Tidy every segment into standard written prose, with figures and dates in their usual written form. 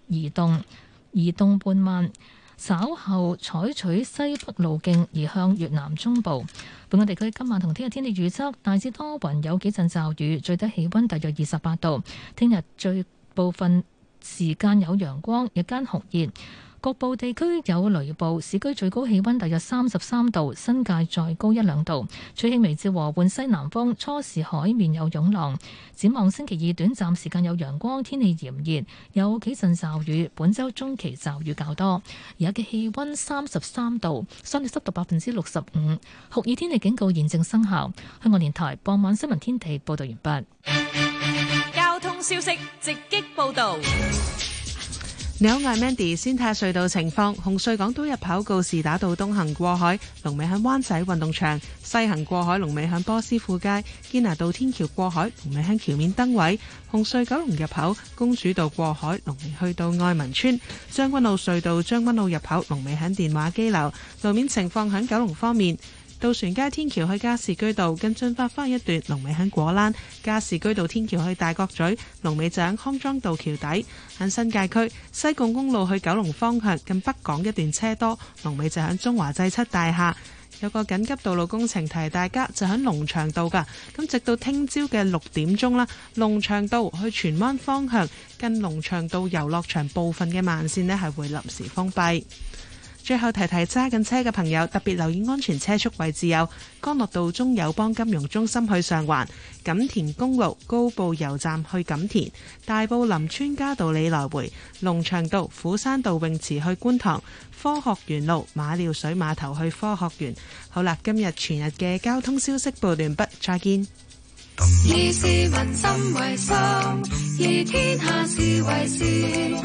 移動緩慢，稍後採取西北路徑移向越南中部。本港地區今晚同聽日天氣預測大致多雲，有幾陣驟雨，最低氣溫大約28度。聽日最部分時間有陽光，日間酷熱，局部地區有雷暴。市區最高氣溫大約33度，新界再高1-2度。吹輕微至和緩西南風，初時海面有湧浪。展望星期二短暫時間有陽光，天氣炎熱，有幾陣驟雨。本週中期驟雨較多。而家嘅氣溫33度，相對濕度65%，酷熱天氣警告現正生效。香港電台傍晚新聞天地報道完畢。 交通消息直擊報道。 你好，我係 Mandy。先睇下隧道情況。紅隧港島入口告士打道東行過海，龍尾喺灣仔運動場；西行過海，龍尾喺波斯富街。堅拿道天橋過海，龍尾喺橋面燈位。紅隧九龍入口公主道過海，龍尾去到愛民村。將軍澳隧道將軍澳入口，龍尾喺電話機樓。路面情況喺九龍方面。渡船街天橋去加士居道跟進發翻一段，龍尾喺果欄；加士居道天橋去大角咀，龍尾就喺康莊道橋底。喺新界區西貢公路去九龍方向近北港一段車多，龍尾就喺中華製漆大廈。有個緊急道路工程提大家，就喺龍翔道㗎。咁直到聽朝嘅6點鐘啦，龍翔道去荃灣方向近龍翔道遊樂場部分嘅慢線呢係會臨時封閉。最後提提揸緊車嘅朋友，特別留意安全車速位置有干諾道中友邦金融中心去上環、錦田公路高埗油站去錦田、大埔林村嘉道理來回、龍翔道虎山道泳池去觀塘、科學園路馬料水碼頭去科學園。好啦，今日全日嘅交通消息報完畢，再見。 以市民心為心，以天下事為事。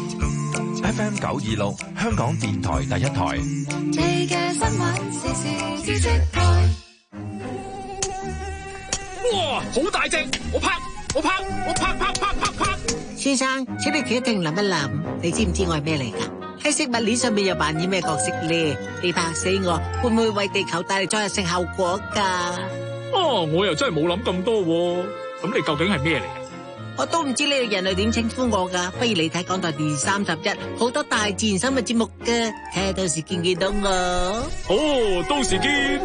FM 926香港電台第一台。 你嘅新聞時事知識台。 哇，好大隻！我拍。 先生，請你企一停，諗一諗，你知唔知我係咩嚟㗎？喺食物鏈上面又扮演咩角色咧？你拍死我，會唔會為地球帶嚟災難性後果㗎？ 哦，我又真係冇諗咁多喎。咁你究竟係咩嚟？ 我都唔知呢個人類點稱呼我㗎，不如你睇港台電視31，好多大自然生物節目㗎，睇下到時見唔見到我。 哦，到時見。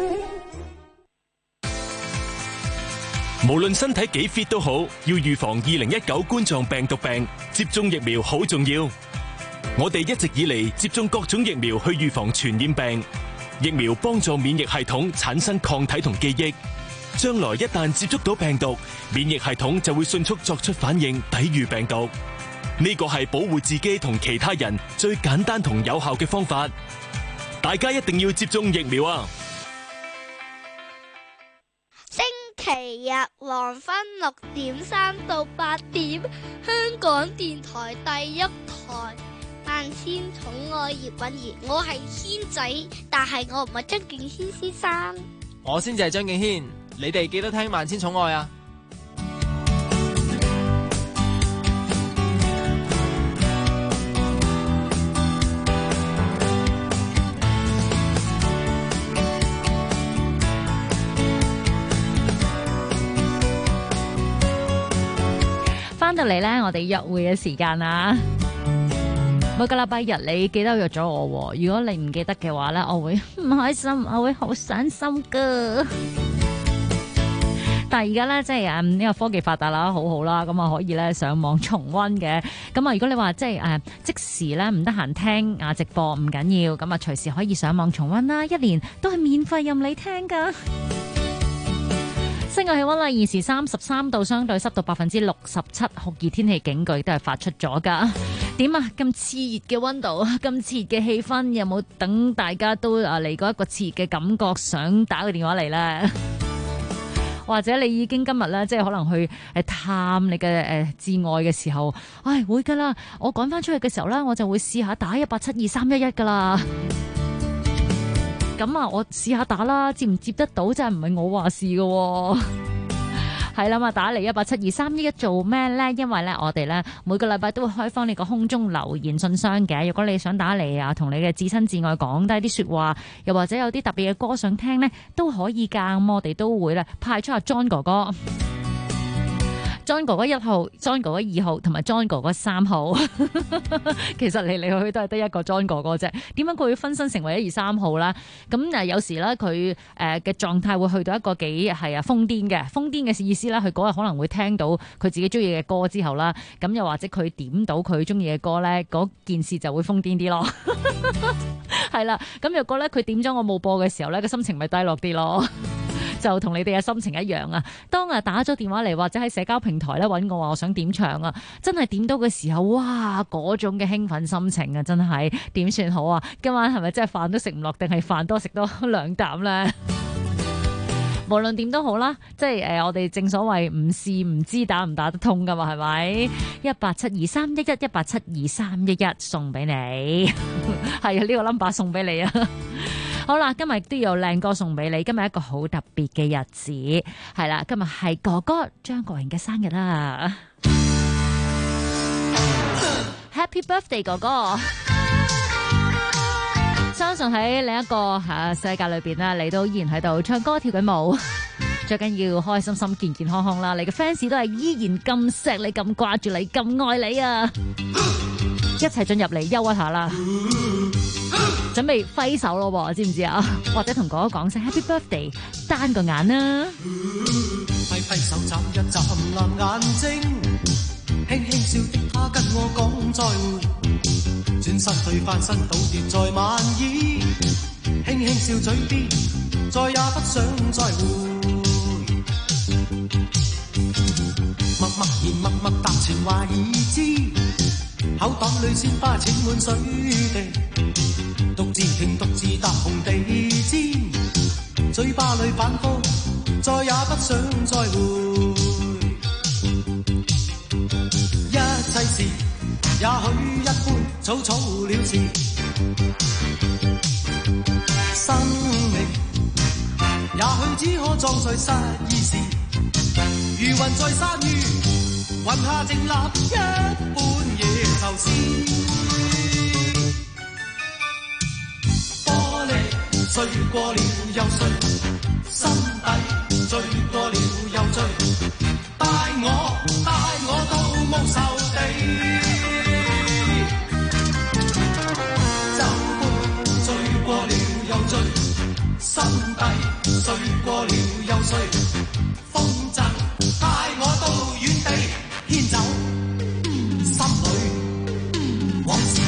無論身體幾 fit 都好，要預防2019冠狀病毒病，接種疫苗好重要。我哋一直以嚟接種各種疫苗去預防傳染病，疫苗幫助免疫系統產生抗體同記憶。將來一旦接觸到病毒，免疫系統就會迅速作出反應，抵禦病毒。呢個係保護自己同其他人最簡單同有效嘅方法。大家一定要接種疫苗啊！ 星期日黃昏6點3到8點，香港電台第一台，萬千寵愛葉韻儀，我係軒仔，但係我唔係張敬軒先生。 我先至係張敬軒。你哋記得聽萬千寵愛啊！ 翻到嚟咧，我哋約會嘅時間啊！每個禮拜日你記得約咗我，如果你唔記得嘅話咧，我會唔開心，我會好傷心噶。但係而家咧，即係呢個科技發達啦，好好啦，咁啊可以咧上網重溫嘅。咁啊，如果你話即係即時咧唔得閒聽直播唔緊要，咁啊隨時可以上網重溫啦，一年都係免費任你聽噶。室外氣溫啦，現時33度，相對濕度67%，酷熱天氣警告都係發出咗噶。點啊？咁熾熱嘅溫度，咁熾熱嘅氣氛，有冇等大家都嚟過一個熾熱嘅感覺，想打個電話嚟咧？或者你已經今日咧，即係可能去探你嘅摯愛嘅時候，會噶啦！我趕翻出去嘅時候咧，我就會試下打1872311噶啦。咁啊，我試下打啦，接唔接得到真係唔係我話事嘅。係啦嘛，打嚟1872311做咩咧？因為咧，我哋咧每個禮拜都會開放呢個空中留言信箱嘅。如果你想打嚟同你嘅至親至愛講低啲說話，又或者有啲特別嘅歌想聽咧，都可以㗎。咁我哋都會咧派出阿 John 哥哥。 John 哥哥1號、John 哥哥2號同埋 John 哥哥3號。其實嚟嚟去去都係得一個 John 哥哥啫。點解佢會分身成為1、2、3號啦？咁有時咧佢嘅狀態會去到一個幾係瘋癲嘅。瘋癲嘅意思啦，佢嗰日可能會聽到佢自己中意嘅歌之後啦，咁又或者佢點到佢中意嘅歌咧，嗰件事就會瘋癲啲咯。係啦，咁若果咧佢點咗我冇播嘅時候咧，個心情咪低落啲咯。就同你哋嘅心情一樣啊！當打咗電話嚟或者喺社交平台咧揾我話我想點唱啊，真係點到嘅時候，哇！嗰種嘅興奮心情啊，真係點算好啊？今晚係咪真係飯都食唔落，定係飯多食多2啖咧？無論點都好啦，即係我哋正所謂唔試唔知打唔打得通噶嘛，係咪？1872311 1872311送俾你，係啊，呢個 number 送俾你啊！好啦，今日都有靚歌送俾你。今日一個好特別嘅日子，係啦，今日係哥哥張國榮嘅生日啦。Happy birthday 哥哥！相信喺另一個世界裏邊啦，你都依然喺度唱歌跳緊舞，最緊要開開心心、健健康康啦。你嘅 fans 都係依然咁錫你、咁掛住你、咁愛你啊！一齊進入嚟休一下啦，準備揮手咯，知唔知啊？或者同哥哥講聲 Happy Birthday， 單個眼啦。 揮揮手眨一眨藍眼睛，輕輕笑的他跟我講再會，轉身退翻身倒跌在晚衣，輕輕笑嘴邊，再也不想再會。默默然默默答情話已知，口袋裏鮮花濺滿水地，獨自聽獨自踏紅地氈，嘴巴裏反覆，再也不想再會。一切事也許一般草草了事，生命也許只可裝載失意時，如雲在山雨，雲下靜立一半野獸詩。玻璃碎過了又碎，心底醉過了又醉，帶我到無愁地。酒杯醉過了又醉，心底碎過了又碎，風箏帶我到遠地，牽走心裏往事。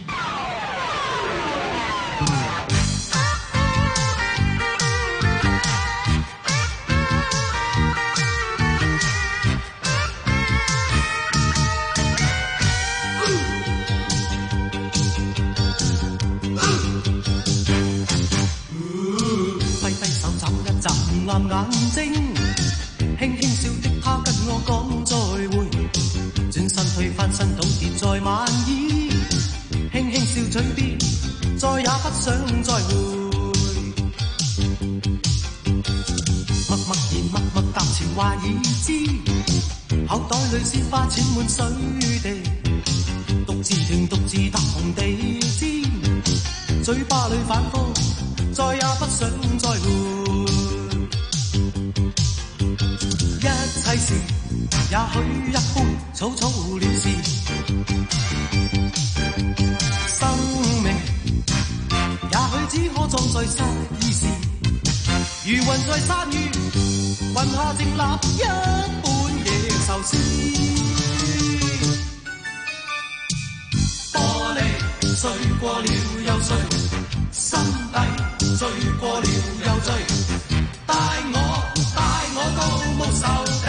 藍眼睛，輕輕笑的他跟我講再會，轉身退翻身倒跌在晚衣，輕輕笑嘴邊，再也不想再會。默默然默默答情話已知，口袋裏鮮花濺滿水地，獨自聽獨自踏紅地氈，嘴巴裏反覆，再也不想再會。一切事也許一般草草了事，生命也許只可裝載失意時，如雲在山雨，雲下靜立一半野獸詩。玻璃碎過了又碎，心底醉過了又醉，帶我到無愁地。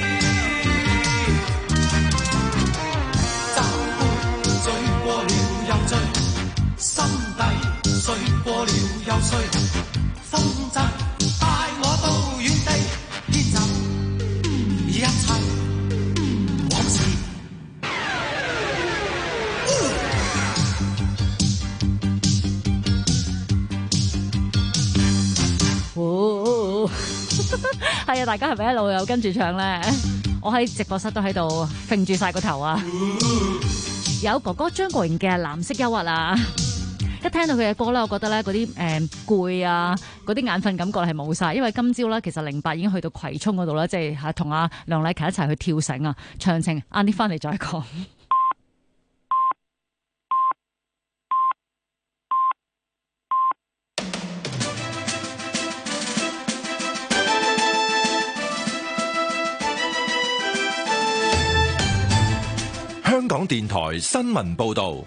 酒杯醉過了又醉，心底碎過了又碎，風箏帶我到遠地，牽走一切往事。 係啊，大家係咪一路有跟住唱咧？我喺直播室都喺度揈住晒個頭啊！有哥哥張國榮嘅藍色憂鬱啊！ 一聽到佢嘅歌咧，我覺得咧嗰啲攰啊，嗰啲眼瞓感覺係冇晒，因為今朝咧其實08已經去到葵涌嗰度啦，即係同阿梁麗琪一齊去跳繩啊。詳情晏啲翻嚟再講。 香港電台新聞報道，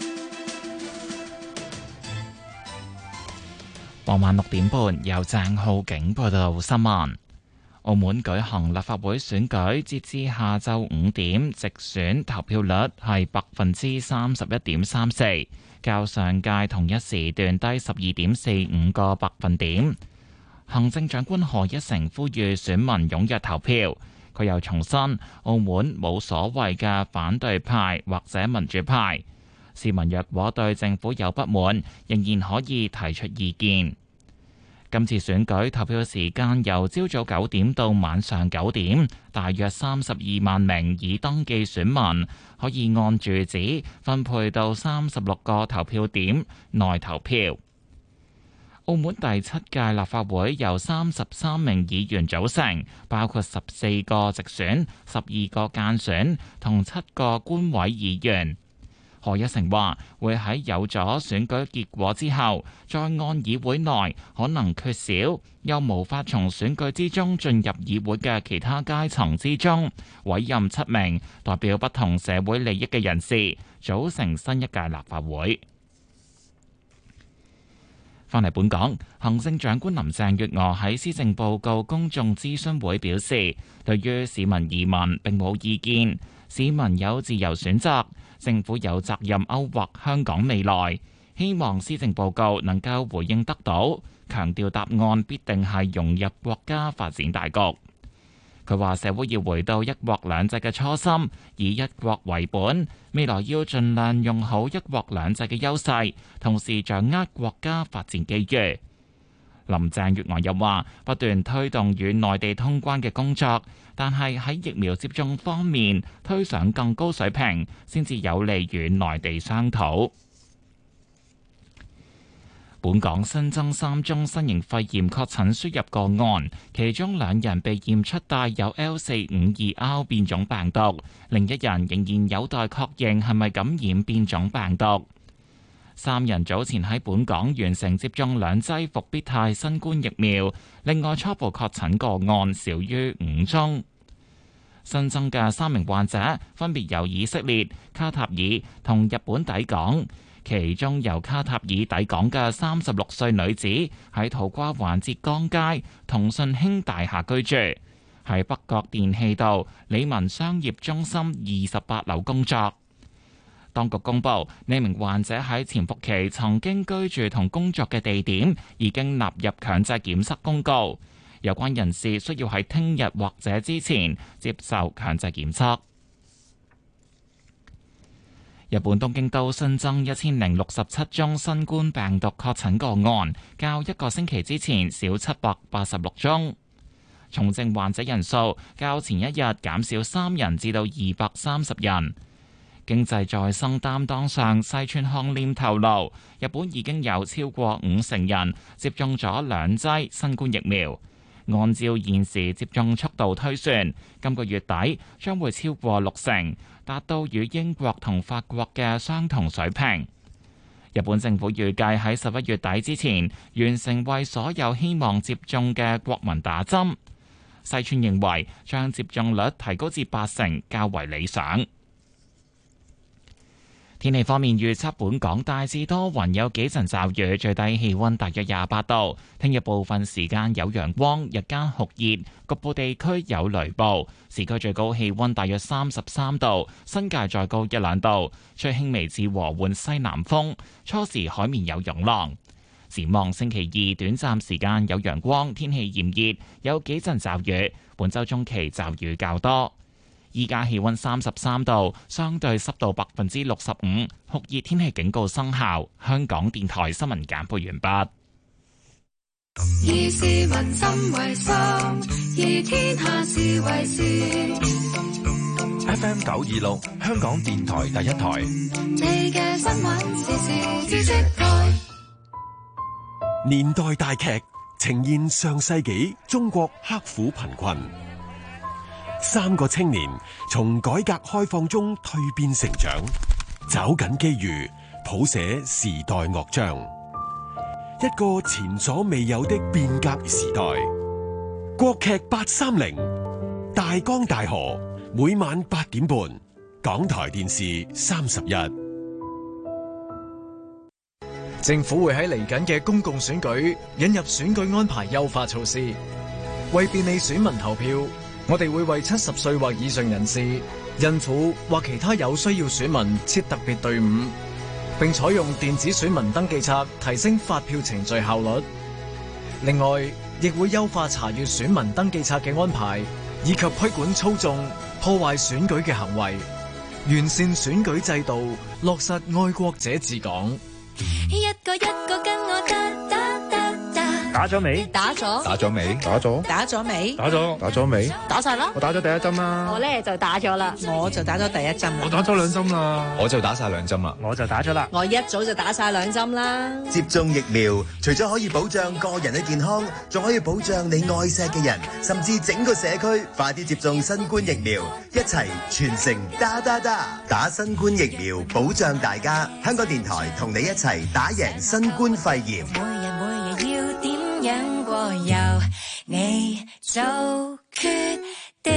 傍晚6點半由鄭浩景報道新聞。澳門舉行立法會選舉，截至下晝5點，直選投票率係31.34%，較上屆同一時段低12.45個百分點。行政長官賀一誠呼籲選民踴躍投票。佢又重申，澳門冇所謂嘅反對派或者民主派，市民若果對政府有不滿，仍然可以提出意見。今次選舉投票時間由朝早9點到晚上9點，大約32萬名已登記選民可以按住址分配到36個投票點內投票。澳門第7屆立法會由33名議員組成，包括14個直選、12個間選同7個官委議員。賀一誠話會喺有咗選舉結果之後，再按議會內可能缺少又無法從選舉之中進入議會嘅其他階層之中，委任7名代表不同社會利益嘅人士，組成新一屆立法會。返嚟本港，行政長官林鄭月娥喺施政報告公眾諮詢會表示，對於市民移民並冇意見，市民有自由選擇，政府有責任勾畫香港未來。希望施政報告能夠回應得到，強調答案必定係融入國家發展大局。佢話社會要回到一國兩制嘅初心，以一國為本，未來要盡量用好一國兩制嘅優勢，同時掌握國家發展機遇。林鄭月娥又話，不斷推動與內地通關嘅工作，但係喺疫苗接種方面推上更高水平，先至有利與內地商討。本港新增3宗新型肺炎確診輸入個案，其中2人被驗出帶有 L452R 變種病毒，另一人仍然有待確認係咪感染變種病毒。3人早前喺本港完成接種2劑復必泰新冠疫苗，另外初步確診個案少於5宗。新增嘅3名患者分別由以色列、卡塔爾同日本抵港。其中由卡塔爾抵港嘅36歲女子喺土瓜灣浙江街同信興大廈居住，喺北角電氣道理民商業中心28樓工作。當局公布呢名患者喺潛伏期曾經居住同工作嘅地點已經納入強制檢測公告，有關人士需要喺聽日或者之前接受強制檢測。日本東京都新增1067宗新冠病毒確診個案，較一個星期之前少786宗。重症患者人數較前一日減少3人至到230人。經濟再生擔當上西村康稔透露，日本已經有超過50%人接種咗2劑新冠疫苗。按照現時接種速度推算，今個月底將會超過60%，達到與英國同法國嘅相同水平。日本政府預計喺11月底之前完成為所有希望接種嘅國民打針。西村認為將接種率提高至80%較為理想。天氣方面預測，本港大致多雲，有幾陣驟雨，最低氣溫大約28度。聽日部分時間有陽光，日間酷熱，局部地區有雷暴。市區最高氣溫大約33度，新界再高1-2度。吹輕微至和緩西南風，初時海面有湧浪。展望星期2，短暫時間有陽光，天氣炎熱，有幾陣驟雨。本週中期驟雨較多。依家氣溫33度，相對濕度65%，酷熱天氣警告生效。香港電台新聞簡報完畢。 以市民心為心，以天下事為事。 FM 926，香港電台第一台。 你嘅新聞時事知識台。 年代大劇呈現上世紀中國刻苦貧困，3個青年從改革開放中蛻變成長，找緊機遇，譜寫時代樂章，一個前所未有的變革時代。國劇830，大江大河，每晚8點半，港台電視31。 政府會喺嚟緊嘅公共選舉引入選舉安排優化措施，為便利選民投票，我哋會為70歲或以上人士、孕婦或其他有需要選民設特別隊伍，並採用電子選民登記冊，提升發票程序效率。另外，亦會優化查閱選民登記冊嘅安排，以及規管操縱、破壞選舉嘅行為，完善選舉制度，落實愛國者治港。 一個一個跟我打咗未？ 打咗。 打咗未？打咗。 打咗未？ 打咗。 打咗未？ 打晒啦。 我打咗第一針啦。 我咧就打咗啦。我就打咗第一針啦。 我打咗2針啦。 我就打晒2針啦。 我就打咗啦。 我一早就打晒2針啦。 接種疫苗，除咗可以保障個人嘅健康，仲可以保障你愛錫嘅人，甚至整個社區。快啲接種新冠疫苗，一齊全城打新冠疫苗，保障大家。香港電台同你一齊打贏新冠肺炎。 每日要點樣過由你做決定。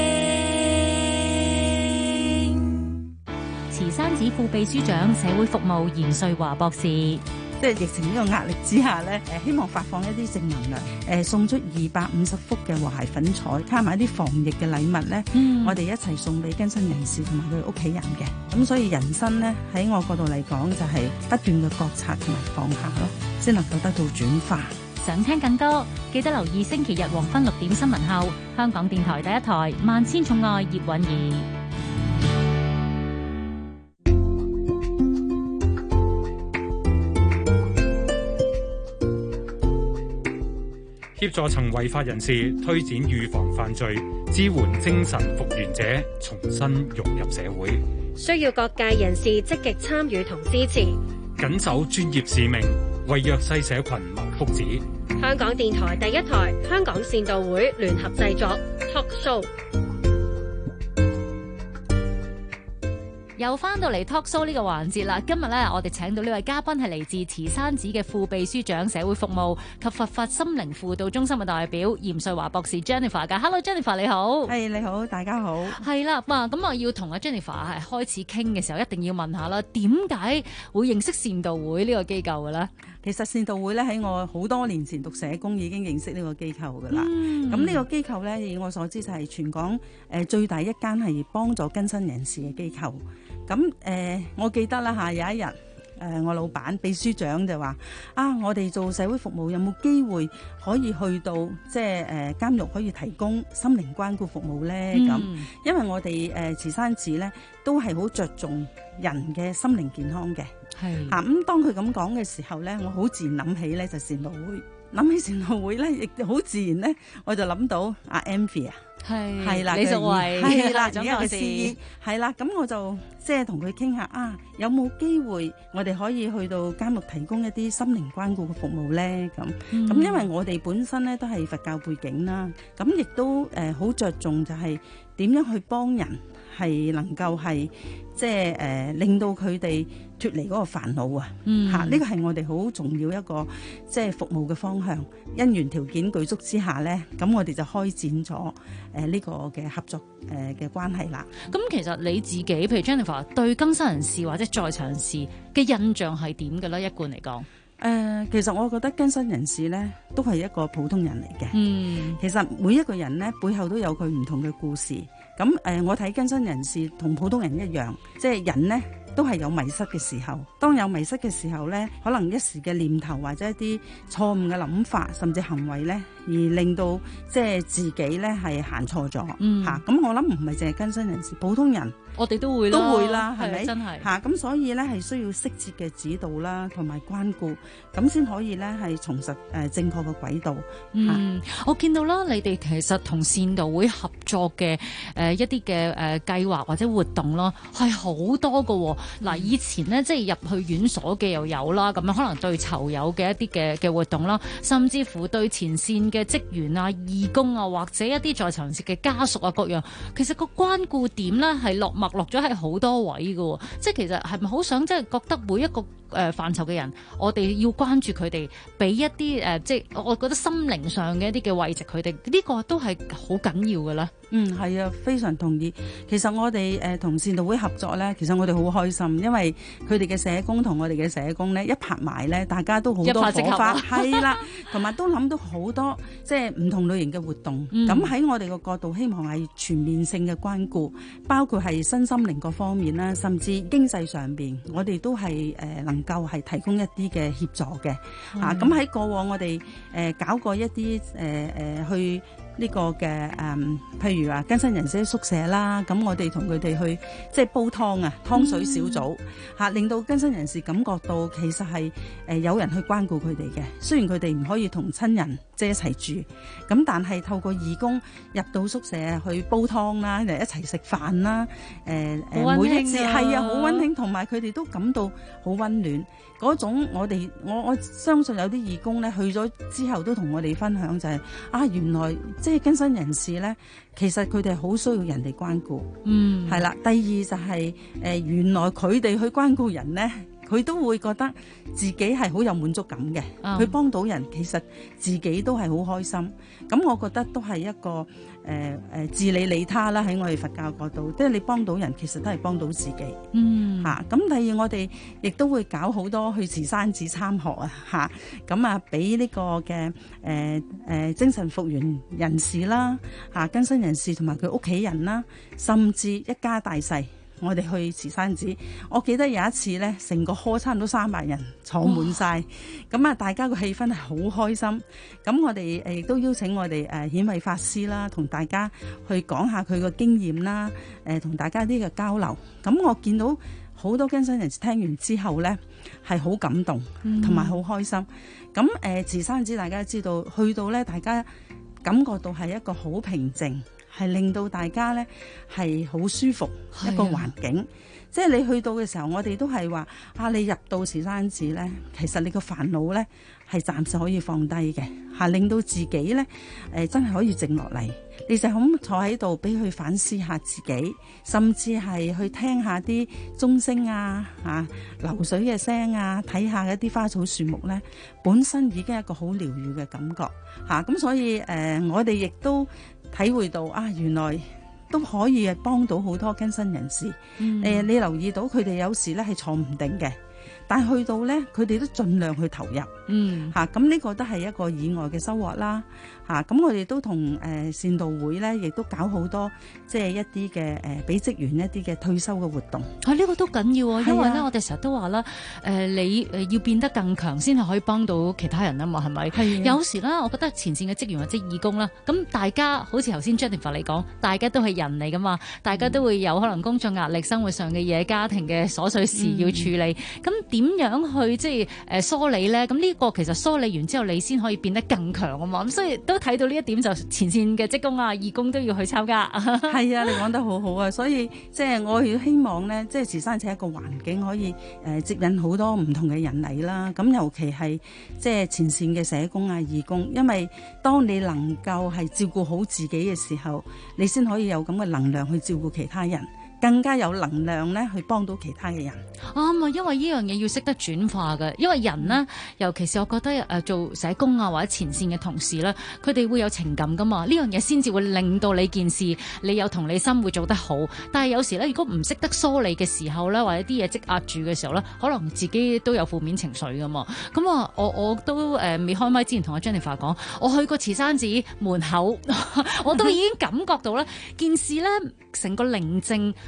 慈山寺副秘書長社會服務嚴瑞華博士， 即係疫情呢個壓力之下咧，希望發放一啲正能量，送出250幅嘅和諧粉彩，加埋一啲防疫嘅禮物咧，我哋一齊送俾更新人士同埋佢屋企人嘅。咁所以人生咧喺我角度嚟講，就係不斷嘅覺察同埋放下咯，先能夠得到轉化。 想聽更多，記得留意星期日黃昏6點新聞後，香港電台第一台《萬千寵愛葉韻儀》。 協助曾違法人士推展預防犯罪，支援精神復原者重新融入社會。 需要各界人士積極參與同支持， 緊守專業使命，為弱勢社群謀福祉。 香港電台第一台、香港善導會聯合製作 Talk Show。 又翻到嚟 Talk Show 呢個環節啦，今日咧我哋請到呢位嘉賓係嚟自慈山寺嘅副秘書長社會服務及佛法心靈輔導中心嘅代表嚴瑞華博士 Jennifer 噶。Hello Jennifer 你好。 係你好，大家好。 係啦，咁啊要同阿 Jennifer 係開始傾嘅時候，一定要問下啦，點解會認識善導會呢個機構嘅咧？ 其實善導會咧喺我好多年前讀社工已經認識呢個機構噶啦。咁呢個機構咧，以我所知就係全港最大一間係幫助更新人士嘅機構。咁我記得啦有一日我老闆秘書長就話我哋做社會服務有冇機會可以去到即係監獄可以提供心靈關顧服務咧？咁因為我哋慈山寺咧都係好着重人嘅心靈健康嘅。係咁當佢咁講嘅時候咧，我好自然諗起咧就善導會。諗起善導會咧，亦好自然咧，我就諗到阿 Envy 啊，係啦， 李淑慧係啦， 總而家嘅司儀係啦，咁我就即係同佢傾下有冇機會我哋可以去到監獄提供一啲心靈關顧嘅服務咧？咁因為我哋本身咧都係佛教背景啦，咁亦都好着重就係點樣去幫人係能夠係即係令到佢哋脫離嗰個煩惱啊！呢個係我哋好重要一個即係服務嘅方向。因緣條件具足之下咧，咁我哋就開展咗呢個嘅合作嘅關係啦。 咁其實你自己，譬如 Jennifer 對更新人士或者在場人士嘅印象係點嘅咧？一貫嚟講， 其實我覺得更新人士咧都係一個普通人嚟嘅。其實每一個人咧背後都有佢唔同嘅故事。咁我睇更新人士同普通人一樣，即係人呢都係有迷失嘅時候。當有迷失嘅時候呢，可能一時嘅念頭或者一啲錯誤嘅諗法，甚至行為呢，而令到即係自己呢係行錯咗。咁我諗唔係淨係更新人士，普通人我哋都會啦，係咪？ 真係嚇咁，所以咧係需要適切嘅指導啦，同埋關顧，咁先可以咧係重拾正確嘅軌道。 我見到啦，你哋其實同善導會合作嘅一啲嘅計劃或者活動咯，係好多㗎喎。嗱，以前呢，即係入去院所嘅又有啦，咁樣可能對囚友嘅一啲嘅活動啦，甚至乎對前線嘅職員啊、義工啊，或者一啲在囚人士嘅家屬啊各樣，其實個關顧點咧係落咗喺好多位嘅，即係其實係咪好想即係覺得每一個範疇嘅人，我哋要關注佢哋，俾一啲即係我覺得心靈上嘅一啲嘅慰藉佢哋，呢個都係好緊要嘅啦。 係啊，非常同意。其實我哋同善導會合作咧，其實我哋好開心，因為佢哋嘅社工同我哋嘅社工咧一拍埋咧，大家都好多火花，係啦，同埋都諗到好多即係唔同類型嘅活動。咁喺我哋個角度，希望係全面性嘅關顧，包括係身心靈各方面啦，甚至經濟上邊，我哋都係能夠係提供一啲嘅協助嘅。咁喺過往我哋搞過一啲去呢個嘅譬如話更生人士宿舍啦，咁我哋同佢哋去即係煲湯啊，湯水小組令到更生人士感覺到其實係有人去關顧佢哋嘅。雖然佢哋唔可以同親人即係一齊住，咁但係透過義工入到宿舍去煲湯啦，嚟一齊食飯啦，每一次係啊好溫馨，同埋佢哋都感到好溫暖嗰種。我相信有啲義工咧去咗之後都同我哋分享就係原來即係更生人士咧，其實佢哋好需要人哋關顧。係啦。第二就係原來佢哋去關顧人咧，佢都會覺得自己係好有滿足感嘅。佢幫到人，其實自己都係好開心。咁我覺得都係一個自利利他啦。喺我哋佛教角度，即係你幫到人，其實都係幫到自己。咁第二我哋亦都會搞好多去慈山寺參學啊。咁俾呢個嘅精神復原人士啦，更生人士同埋佢屋企人啦，甚至一家大細。我哋去慈山寺，我記得有一次呢，成個 hall 差唔多300人坐滿晒，咁大家個氣氛係好開心。咁我哋亦都邀請我哋顯慧法師啦，同大家去講下佢個經驗啦，同大家啲嘅交流。咁我見到好多更生人士聽完之後呢，係好感動，同埋好開心。咁慈山寺大家知道，去到呢，大家感覺到係一個好平靜。係令到大家呢係好舒服一個環境，即係你去到嘅時候，我哋都係話你入到慈山寺呢，其實你個煩惱呢係暫時可以放低嘅，令到自己呢真係可以靜落嚟，你就咁坐喺度，俾佢反思下自己，甚至係去聽下啲鐘聲流水嘅聲睇下一啲花草樹木呢，本身已經係一個好療愈嘅感覺咁所以我哋亦都體會到原來都可以幫到好多更生人士。你留意到佢哋有時咧係坐唔定嘅，但係去到咧佢哋都盡量去投入。咁呢個都係一個意外嘅收穫啦。咁我哋都同善導會咧，亦都搞好多即係一啲嘅俾職員一啲嘅退休嘅活動。 呢個都緊要因為咧我哋成日都話啦，你要變得更強先係可以幫到其他人啊嘛，係咪？有時咧，我覺得前線嘅職員或者義工啦，咁大家好似頭先 Jennifer 你講，大家都係人嚟噶嘛，大家都會有可能工作壓力、生活上嘅嘢、家庭嘅瑣碎事要處理。咁點樣去即係梳理咧？咁呢個其實梳理完之後，你先可以變得更強啊嘛。咁所以都睇到呢一點，就前線嘅職工義工都要去參加。 係啊，你講得好好啊！所以即係我亦希望咧，即係慈山寺一個環境可以接引好多唔同嘅人嚟啦。咁尤其係即係前線嘅社工義工，因為當你能夠係照顧好自己嘅時候，你先可以有咁嘅能量去照顧其他人。更加有能量咧，去幫到其他嘅人。 啱啊，因為呢樣嘢要識得轉化嘅。因為人呢，尤其是我覺得做社工或者前線嘅同事咧，佢哋會有情感噶嘛。呢樣嘢先至會令到你件事，你有同理心會做得好。但係有時咧，如果唔識得梳理嘅時候咧，或者啲嘢積壓住嘅時候咧，可能自己都有負面情緒噶嘛。咁我都未開麥之前同阿 Jennifer 講，我去過慈山寺門口，我都已經感覺到咧件事咧，成個寧靜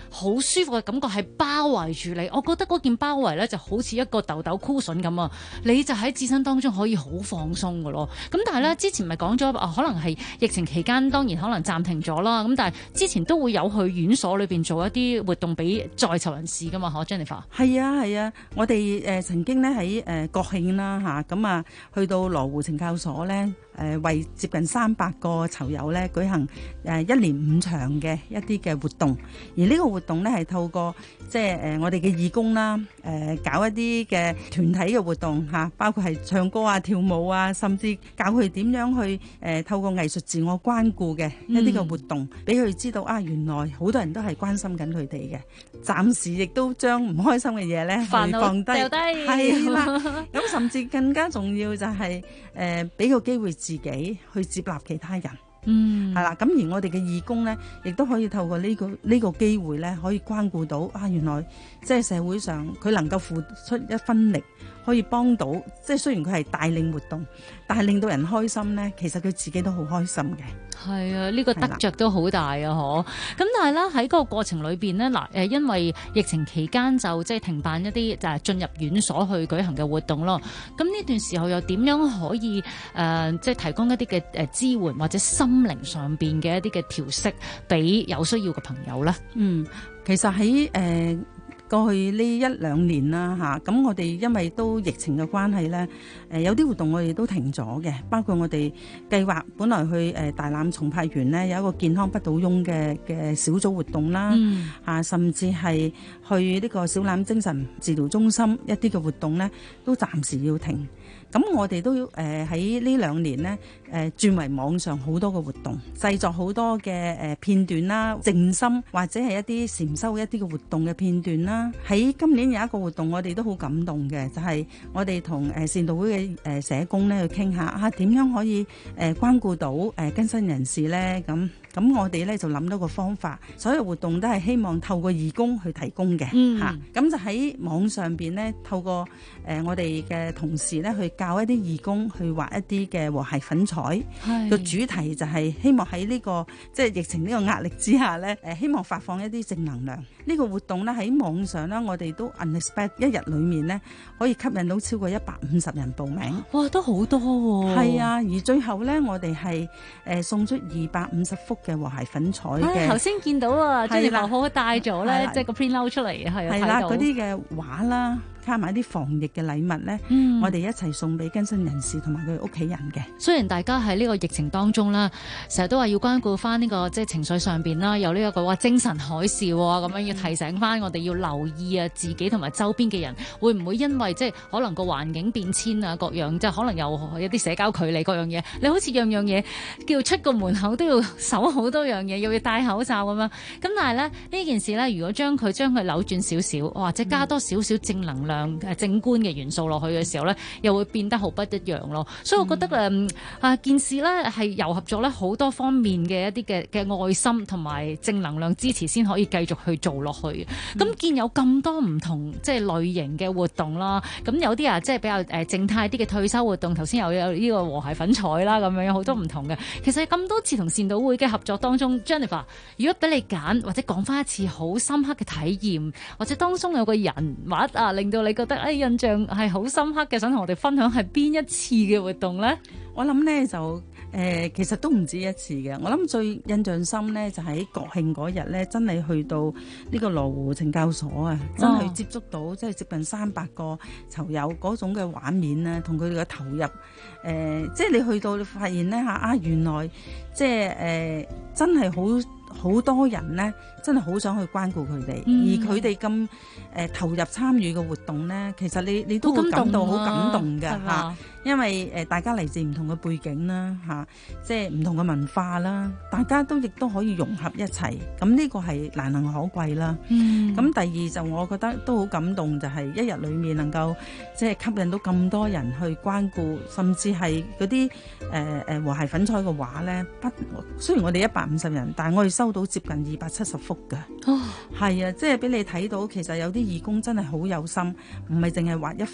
好舒服嘅感覺係包圍住你。我覺得嗰件包圍咧就好似一個豆豆 cushion 咁啊，你就喺置身當中可以好放鬆㗎咯。咁但係咧之前咪講咗可能係疫情期間，當然可能暫停咗啦。咁但係之前都會有去院所裏邊做一啲活動俾在囚人士㗎嘛，嗬 Jennifer？ 係啊，我哋曾經咧喺國慶啦嚇，咁啊去到羅湖懲教所咧。為接近300個囚友咧舉行1連5場嘅一啲嘅活動，而呢個活動咧係透過即係我哋嘅義工啦，搞一啲嘅團體嘅活動嚇，包括係唱歌啊、跳舞啊，甚至教佢點樣去透過藝術自我關顧嘅一啲嘅活動，俾佢知道啊，原來好多人都係關心緊佢哋嘅，暫時亦都將唔開心嘅嘢咧放低，係啦，咁甚至更加重要就係俾個機會自己去接納其他人，係啦。咁而我哋嘅義工咧，亦都可以透過呢個機會咧，可以關顧到啊，原來即係社會上佢能夠付出一分力，可以幫到。即係雖然佢係帶領活動，但係令到人開心咧，其實佢自己都好開心嘅。 係啊，呢個得着都好大啊，嗬。咁但係咧喺嗰個過程裏邊咧，因為疫情期間就即係停辦一啲就係進入院所去舉行嘅活動咯。咁呢段時候又點樣可以即係提供一啲嘅支援或者心靈上邊嘅一啲嘅調適俾有需要嘅朋友咧？ 其實喺過去呢1-2年啦嚇，咁我哋因為都疫情嘅關係咧，有啲活動我哋都停咗嘅，包括我哋計劃本來去大欖松柏園咧有一個健康不倒翁嘅小組活動啦，甚至係去呢個小欖精神治療中心一啲嘅活動咧，都暫時要停。咁我哋都喺呢2年呢轉為網上好多個活動，製作好多嘅片段啦，靜心或者係一啲禪修一啲嘅活動嘅片段啦。喺今年有一個活動我哋都好感動嘅，就係我哋同善導會嘅社工咧去傾下點樣可以關顧到更生人士咧。咁我哋咧就諗到個方法，所有活動都係希望透過義工去提供嘅嚇。咁就喺網上邊咧，透過我哋嘅同事咧去教一啲義工去畫一啲嘅和諧粉彩。個主題就係希望喺呢個即係疫情呢個壓力之下咧，希望發放一啲正能量。呢個活動咧喺網上咧，我哋都 unexpect 一日裡面咧可以吸引到超過150人報名。 哇，都好多喎！ 係啊，而最後咧，我哋係送出250幅嘅和諧粉彩嘅。 頭先見到啊，即係好好帶咗咧，即係個 print out 出嚟，係啦，嗰啲嘅畫啦。加埋啲防疫嘅禮物咧，我哋一齊送俾更生人士同埋佢屋企人嘅。 雖然大家喺呢個疫情當中啦，成日都話要關顧翻呢個即係情緒上邊啦，有呢一個話精神海嘯啊，咁樣要提醒翻我哋要留意啊，自己同埋周邊嘅人會唔會因為即係可能個環境變遷啊，各樣即係可能有一啲社交距離各樣嘢，你好似樣樣嘢叫出個門口都要守好多樣嘢，又要戴口罩咁樣。咁但係咧呢件事咧，如果將佢扭轉少少，或者加多少少正能量。正觀嘅元素落去嘅時候咧，又會變得好不一樣咯。所以我覺得件事咧係糅合咗咧好多方面嘅一啲嘅愛心同埋正能量支持，先可以繼續去做落去。咁見有咁多唔同即係類型嘅活動啦，咁有啲即係比較靜態啲嘅退休活動，頭先有呢個和諧粉彩啦，咁樣有好多唔同嘅。其實咁多次同善導會嘅合作當中 ，Jennifer， 如果俾你揀或者講翻一次好深刻嘅體驗，或者當中有個人物令到你覺得印象係好深刻嘅，想同我哋分享係邊一次嘅活動呢？ 我諗呢就其實都唔止一次嘅。我諗最印象深呢，就喺國慶嗰日呢，真係去到呢個羅湖懲教所啊，真係接觸到即係接近300個囚友嗰種嘅畫面呢，同佢哋嘅投入即係你去到你發現呢，原來即係真係好多人呢，真係好想去關顧佢哋，而佢哋咁投入參與嘅活動呢，其實你都會感到好感動嘅嚇，因為大家嚟自唔同嘅背景啦嚇，即係唔同嘅文化啦，大家都亦都可以融合一齊，咁呢個係難能可貴啦。咁第二就我覺得都好感動，就係一日裡面能夠即係吸引到咁多人去關顧，甚至係嗰啲和諧粉彩嘅畫呢。雖然我哋150人，但係我哋收到接近270幅嘅。係啊，即係俾你睇到，其實有啲義工真係好有心，唔係淨係畫一幅。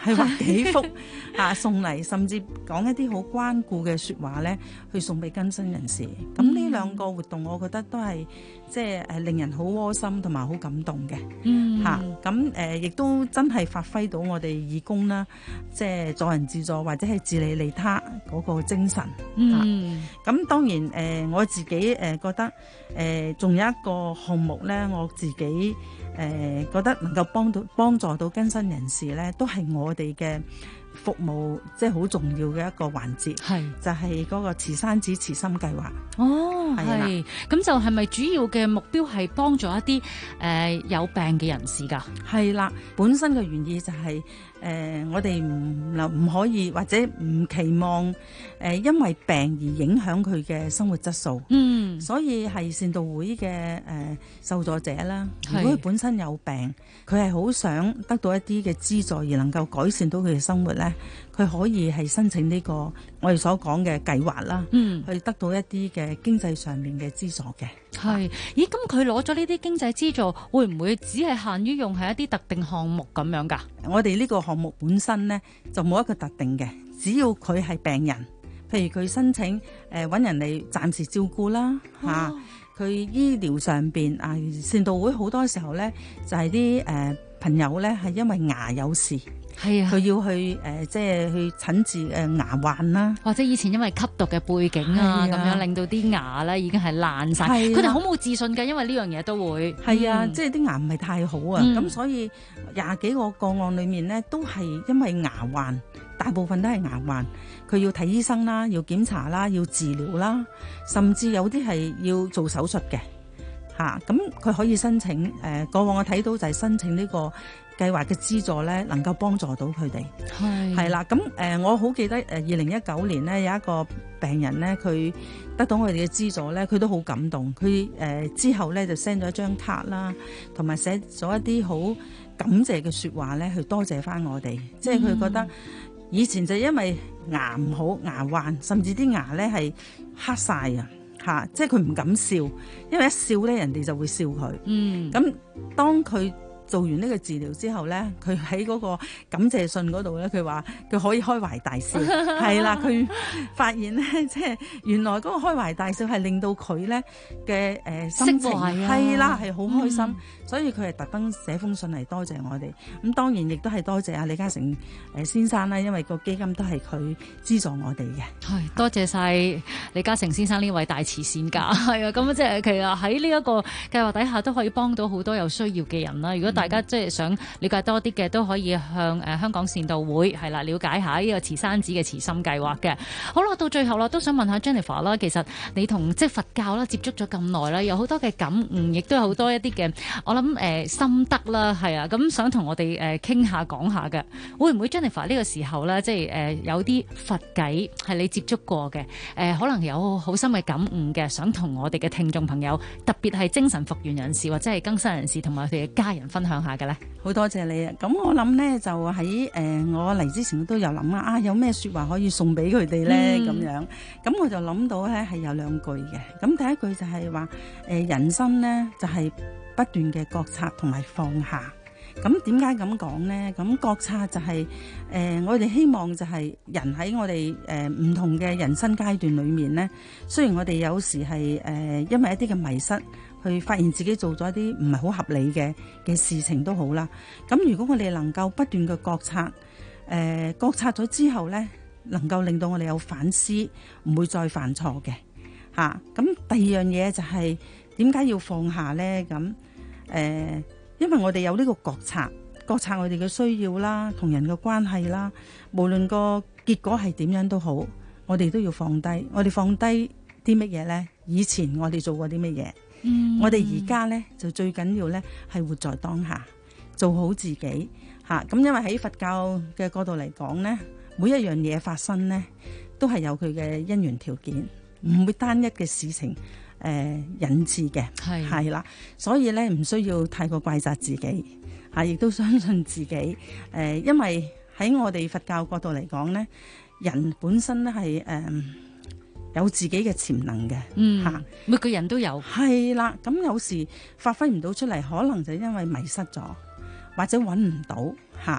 係畫幾幅送嚟，甚至講一啲好關顧嘅説話咧，去送俾更新人士。咁呢兩個活動，我覺得都係即係令人好窩心同埋好感動嘅。咁亦都真係發揮到我哋義工啦，即係助人自助或者係自利利他嗰個精神。咁當然我自己覺得仲有一個項目咧，我自己覺得能夠幫助到更新人士咧，都係我哋嘅服務，即係好重要嘅一個環節，就係嗰個慈山寺慈心計劃。 係咁就係咪主要嘅目標係幫助一啲有病嘅人士㗎？ 係啦，本身嘅原意就係我哋唔可以或者唔期望因為病而影響佢嘅生活質素。所以係善道會嘅受助者啦，如果佢本身有病，佢係好想得到一啲嘅資助而能夠改善到佢嘅生活咧，佢可以係申請呢個我哋所講嘅計劃啦，去得到一啲嘅經濟上面嘅資助嘅。 咦，咁佢攞咗呢啲經濟資助，會唔會只係限於用喺一啲特定項目咁樣㗎？ 我哋呢個項目本身咧就冇一個特定嘅，只要佢係病人，譬如佢申請揾人嚟暫時照顧啦，佢醫療上邊善道會好多時候咧就係啲朋友咧係因為牙有事。佢要去即係去診治牙患啦， 或者以前因為吸毒嘅背景咁樣令到啲牙咧已經係爛晒，佢哋好冇自信㗎，因為呢樣嘢都會即係啲牙唔係太好啊，咁所以20幾個個案裏面咧都係因為牙患，大部分都係牙患，佢要睇醫生啦，要檢查啦，要治療啦，甚至有啲係要做手術嘅咁佢可以申請過往我睇到就係申請呢個計劃嘅資助咧，能夠幫助到佢哋。係啦，咁我好記得2019年咧有一個病人咧，佢得到我哋嘅資助咧，佢都好感動。佢之後咧就 send 咗一張卡啦，同埋寫咗一啲好感謝嘅説話咧，去多謝翻我哋。即係佢覺得以前就因為牙唔好、牙患，甚至啲牙咧係黑晒啊，即係佢唔敢笑，因為一笑咧人哋就會笑佢。咁當佢做完呢個治療之後咧，佢喺嗰個感謝信嗰度咧，佢話佢可以開懷大笑，係啦，佢發現咧，即係原來嗰個開懷大笑係令到佢咧嘅心情係啦，係好開心，所以佢係特登寫封信嚟多謝我哋。咁當然亦都係多謝阿李嘉誠先生啦，因為個基金都係佢資助我哋嘅。 係多謝晒李嘉誠先生呢位大慈善家。係啊，咁即係其實喺呢一個計劃底下都可以幫到好多有需要嘅人啦。如果大家即係想了解多啲嘅，都可以向香港善道會係啦了解下呢個慈山寺嘅慈心計劃嘅。好啦，到最後啦，都想問下 Jennifer 啦，其實你同即係佛教啦接觸咗咁耐啦，有好多嘅感悟，亦都有好多一啲嘅我諗心得啦，係啊，咁想同我哋傾下講下嘅，會唔會 Jennifer 呢個時候咧，即係有啲佛偈係你接觸過嘅，可能有好深嘅感悟嘅，想同我哋嘅聽眾朋友，特別係精神復原人士或者係更新人士同埋佢哋嘅家人分享下嘅咧？ 好多謝你啊！咁我諗咧就喺我嚟之前都有諗啊，有咩説話可以送俾佢哋咧咁樣。咁我就諗到咧係有2句嘅。咁第一句就係話人生咧就係不斷嘅覺察同埋放下。咁點解咁講呢？咁覺察就係我哋希望就係人喺我哋唔同嘅人生階段裏面呢，雖然我哋有時係因為一啲嘅迷失，去發現自己做咗一啲唔係好合理嘅事情都好啦。咁如果我哋能夠不斷嘅覺察，覺察咗之後呢，能夠令到我哋有反思，唔會再犯錯嘅嚇。咁第二樣嘢就係點解要放下呢？咁因為我哋有呢個覺察我哋嘅需要啦，同人嘅關係啦，無論個結果係點樣都好，我哋都要放低。我哋放低啲乜嘢呢？以前我哋做過啲乜嘢？我哋而家呢，就最緊要呢係活在當下，做好自己嚇。咁因為喺佛教嘅角度嚟講呢，每一樣嘢發生呢，都係有佢嘅因緣條件，唔會單一嘅事情引致嘅，係啦。所以呢，唔需要太過怪責自己嚇，亦都相信自己。因為喺我哋佛教角度嚟講呢，人本身呢係有自己嘅潛能嘅， 每個人都有， 係啦。咁有時發揮唔到出嚟，可能就因為迷失咗，或者揾唔到嚇。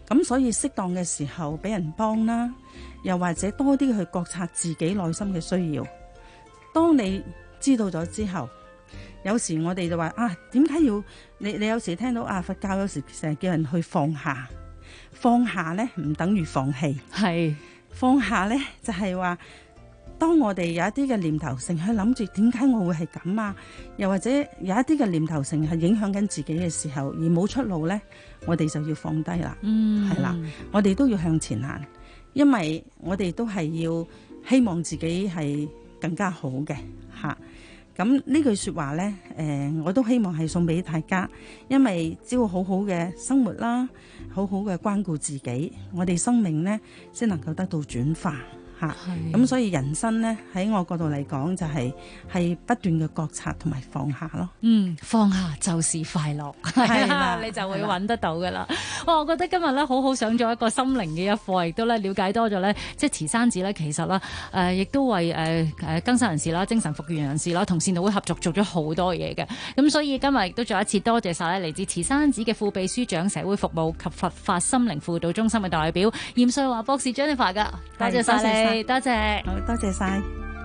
咁所以適當嘅時候俾人幫啦，又或者多啲去覺察自己內心嘅需要。當你知道咗之後，有時我哋就話啊，點解要你有時聽到啊，佛教有時成日叫人去放下，放下呢唔等於放棄， 係放下呢就係話，當我哋有一啲嘅念頭成日諗住點解我會係咁啊，又或者有一啲嘅念頭成日係影響緊自己嘅時候，而冇出路呢，我哋就要放低啦，係啦，我哋都要向前行，因為我哋都係要希望自己係更加好嘅吓。咁呢句說話呢，我都希望係送俾大家，因為只要好好嘅生活啦，好好嘅關顧自己，我哋生命呢先能夠得到轉化吓。咁所以人生呢，喺我角度嚟講，就係不斷嘅覺察同埋放下咯。 放下就是快樂， 係啦， 你就會揾得到噶啦。哇，我覺得今日咧好好上咗一個心靈嘅一課，亦都咧了解多咗咧，即係慈山寺咧，其實啦，亦都為更生人士啦、精神復原人士啦，同善導會合作做咗好多嘢嘅。咁所以今日亦都再一次多謝晒咧嚟自慈山寺嘅副秘書長、社會服務及佛法心靈輔導中心嘅代表嚴瑞華博士 Jennifer 噶，多謝晒你，多謝， 好，多謝晒。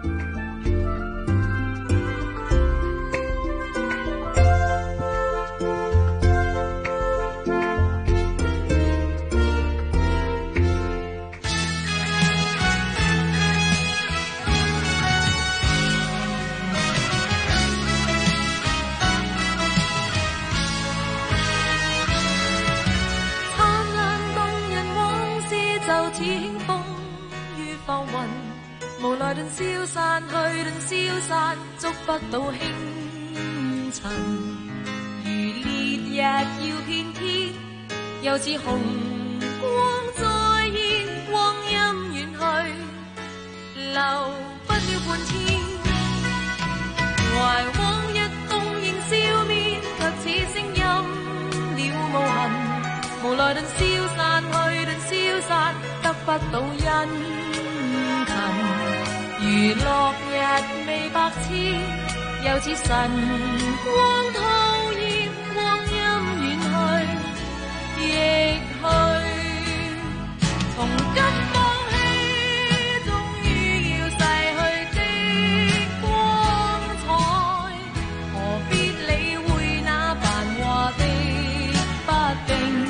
無奈頓消散去，頓消散，捉不到輕塵。如烈日要遍天，又似紅光再現，光陰遠去，留不了半天。懷往日動形笑面，卻似聲音了無痕。無奈頓消散去，頓消散，得不到因勤。如落日未百千，又似晨光吐煙，光陰遠去，亦去。從今放棄，終於要逝去的光彩，何必理會那繁華的不定？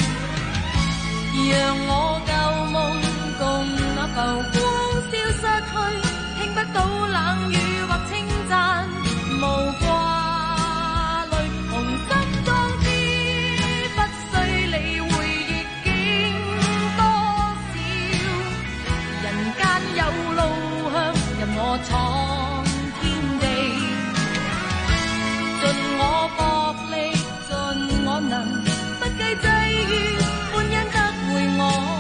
讓我舊夢共那浮光消失去。不到冷雨或稱讚，無掛慮，同心裝知，不需理會逆境多少。人間有路向，任我闖天地，盡我薄力，盡我能，不計際遇，歡欣得回我。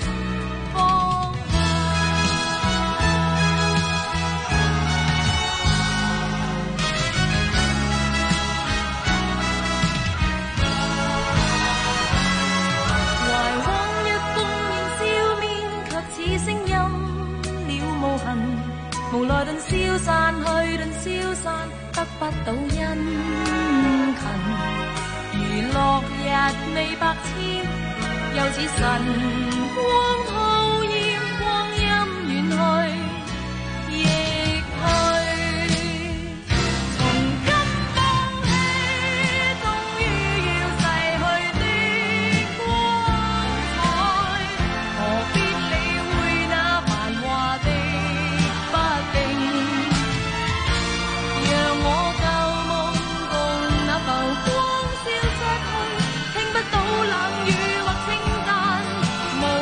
無奈頓消散去，頓消散，得不到因勤。如落日未百千，又似晨光吐煙，光陰遠去，亦去。從今放棄，終於要逝去的光彩，何必理會那繁華的浮光消失去，聽不到冷雨或稱讚。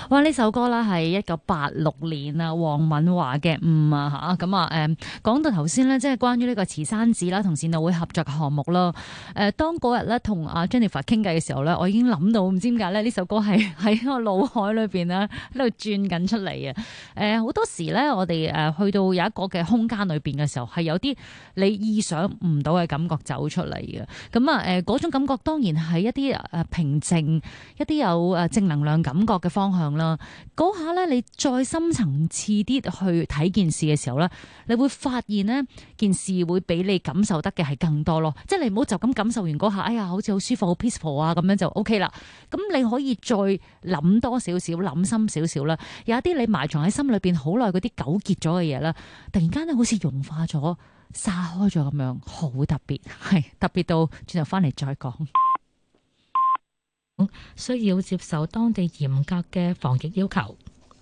哇！呢首歌啦係1986年啊，黃敏華嘅《啊嚇咁啊講到頭先咧，即係關於呢個慈山寺啦同善導會合作嘅項目啦。當嗰日咧同阿 Jennifer 傾偈嘅時候咧，我已經諗到唔知點解咧呢首歌係喺我腦海裏邊咧喺度轉緊出嚟啊！好多時咧，我哋去到有一個嘅空間裏邊嘅時候，係有啲你意想唔到嘅感覺走出嚟嘅。咁啊嗰種感覺當然係一啲平靜、一啲有正能量感覺嘅方向啦。嗰下咧，你再深層次啲去睇件事嘅時候咧，你會發現呢件事會俾你感受得嘅係更多咯。即係你唔好就咁感受完嗰下，哎呀，好似好舒服、好 peaceful 啊，咁樣就 OK 啦。咁你可以再諗多少少、諗深少少啦。有一啲你埋藏喺心裏邊好耐嗰啲糾結咗嘅嘢啦，突然間咧好似融化咗、散開咗咁樣，好特別，係特別到轉頭翻嚟再講。 需要接受當地嚴格嘅防疫要求。